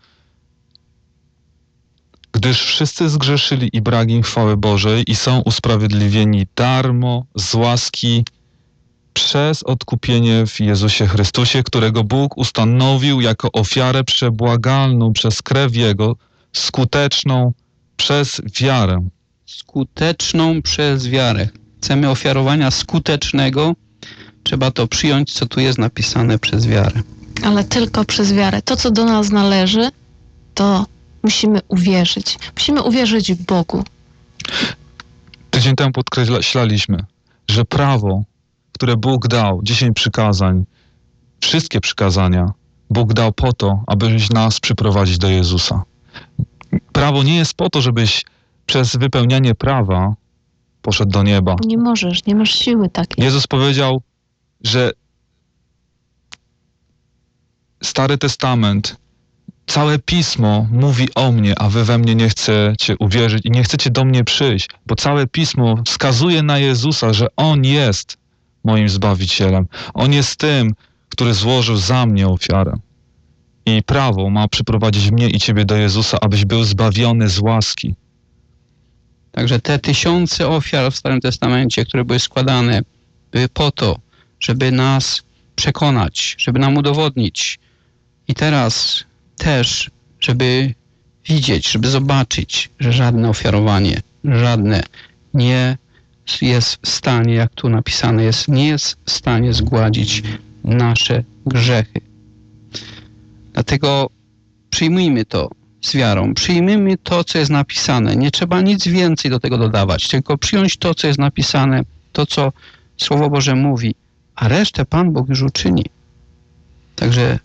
Gdyż wszyscy zgrzeszyli i brak im chwały Bożej i są usprawiedliwieni darmo z łaski przez odkupienie w Jezusie Chrystusie, którego Bóg ustanowił jako ofiarę przebłagalną przez krew Jego, skuteczną przez wiarę. Skuteczną przez wiarę. Chcemy ofiarowania skutecznego, trzeba to przyjąć, co tu jest napisane, przez wiarę. Ale tylko przez wiarę. To, co do nas należy, to musimy uwierzyć. Musimy uwierzyć Bogu. Tydzień temu podkreślaliśmy, że prawo, które Bóg dał, dziesięć przykazań, wszystkie przykazania, Bóg dał po to, aby nas przyprowadzić do Jezusa. Prawo nie jest po to, żebyś przez wypełnianie prawa poszedł do nieba. Nie możesz, nie masz siły takiej. Jezus powiedział, że Stary Testament całe Pismo mówi o mnie, a wy we mnie nie chcecie uwierzyć i nie chcecie do mnie przyjść, bo całe Pismo wskazuje na Jezusa, że On jest moim Zbawicielem. On jest tym, który złożył za mnie ofiarę. I prawo ma przyprowadzić mnie i ciebie do Jezusa, abyś był zbawiony z łaski. Także te tysiące ofiar w Starym Testamencie, które były składane, były po to, żeby nas przekonać, żeby nam udowodnić. I teraz też, żeby widzieć, żeby zobaczyć, że żadne ofiarowanie, żadne nie jest w stanie, jak tu napisane jest, nie jest w stanie zgładzić nasze grzechy. Dlatego przyjmijmy to z wiarą, przyjmijmy to, co jest napisane. Nie trzeba nic więcej do tego dodawać, tylko przyjąć to, co jest napisane, to, co Słowo Boże mówi, a resztę Pan Bóg już uczyni. Także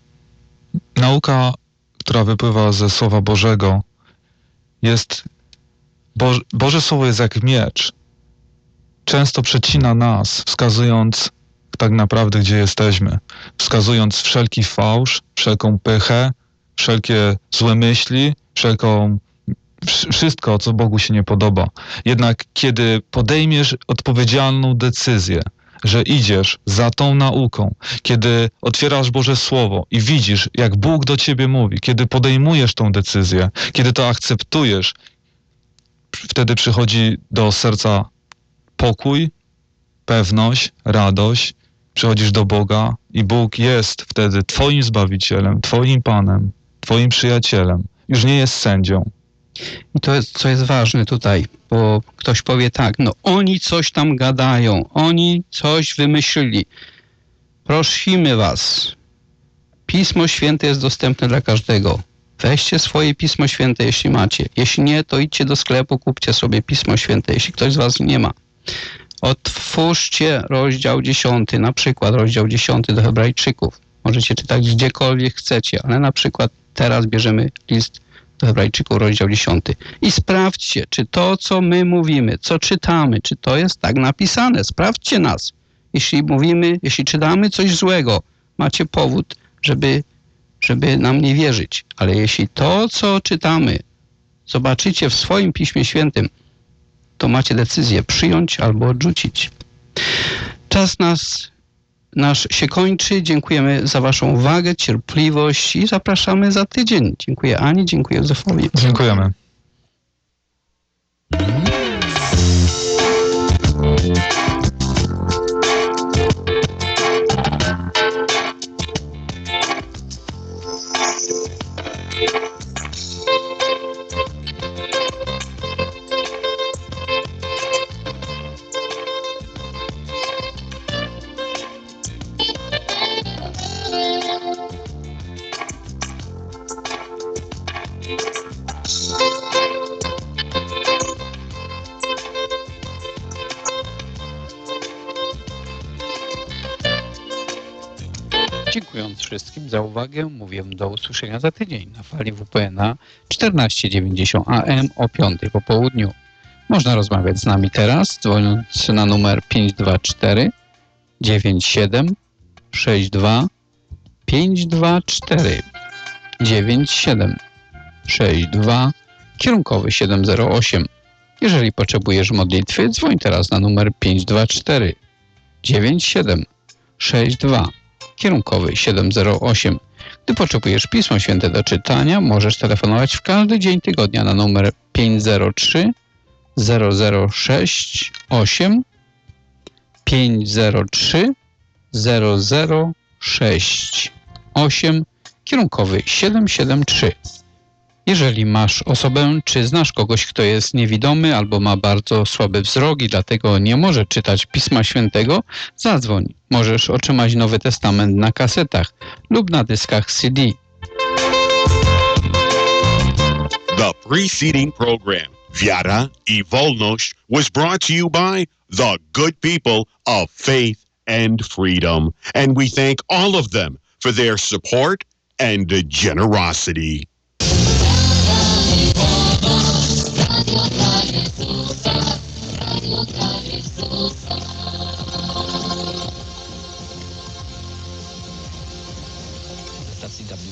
nauka, która wypływa ze Słowa Bożego, jest... Boże, Boże Słowo jest jak miecz. Często przecina nas, wskazując tak naprawdę, gdzie jesteśmy. Wskazując wszelki fałsz, wszelką pychę, wszelkie złe myśli, wszelką... wszystko, co Bogu się nie podoba. Jednak kiedy podejmiesz odpowiedzialną decyzję, że idziesz za tą nauką, kiedy otwierasz Boże Słowo i widzisz, jak Bóg do ciebie mówi, kiedy podejmujesz tą decyzję, kiedy to akceptujesz, wtedy przychodzi do serca pokój, pewność, radość, przychodzisz do Boga i Bóg jest wtedy twoim Zbawicielem, twoim Panem, twoim przyjacielem. Już nie jest sędzią. I to jest, co jest ważne tutaj, bo ktoś powie tak, no oni coś tam gadają, oni coś wymyślili. Prosimy was, Pismo Święte jest dostępne dla każdego. Weźcie swoje Pismo Święte, jeśli macie. Jeśli nie, to idźcie do sklepu, kupcie sobie Pismo Święte, jeśli ktoś z was nie ma. Otwórzcie rozdział dziesiąty, na przykład rozdział dziesiąty do Hebrajczyków. Możecie czytać gdziekolwiek chcecie, ale na przykład teraz bierzemy list do Hebrajczyków, rozdział dziesiąty. I sprawdźcie, czy to, co my mówimy, co czytamy, czy to jest tak napisane. Sprawdźcie nas. Jeśli mówimy, jeśli czytamy coś złego, macie powód, żeby, żeby nam nie wierzyć. Ale jeśli to, co czytamy, zobaczycie w swoim Piśmie Świętym, to macie decyzję przyjąć albo odrzucić. Czas nas, nasz się kończy. Dziękujemy za waszą uwagę, cierpliwość i zapraszamy za tydzień. Dziękuję Ani, dziękuję Józefowi. Dziękujemy. Dziękując wszystkim za uwagę, mówię do usłyszenia za tydzień na fali W P N A czternaście dziewięćdziesiąt A M o piątej po południu. Można rozmawiać z nami teraz, dzwoniąc na numer pięć dwa cztery dziewięć siedem sześć dwa pięć dwa cztery dziewięć siedem sześć dwa kierunkowy siedem zero osiem. Jeżeli potrzebujesz modlitwy, dzwoń teraz na numer pięć dwa cztery dziewięć siedem sześć dwa kierunkowy siedem zero osiem. Gdy potrzebujesz Pismo Święte do czytania, możesz telefonować w każdy dzień tygodnia na numer pięć zero trzy zero zero sześć osiem pięć zero trzy zero zero sześć osiem kierunkowy siedem siedem trzy. Jeżeli masz osobę, czy znasz kogoś, kto jest niewidomy albo ma bardzo słaby wzrok i dlatego nie może czytać Pisma Świętego, zadzwoń. Możesz otrzymać Nowy Testament na kasetach lub na dyskach C D. The preceding program, Wiara i Wolność, was brought to you by the good people of Faith and Freedom. And we thank all of them for their support and generosity.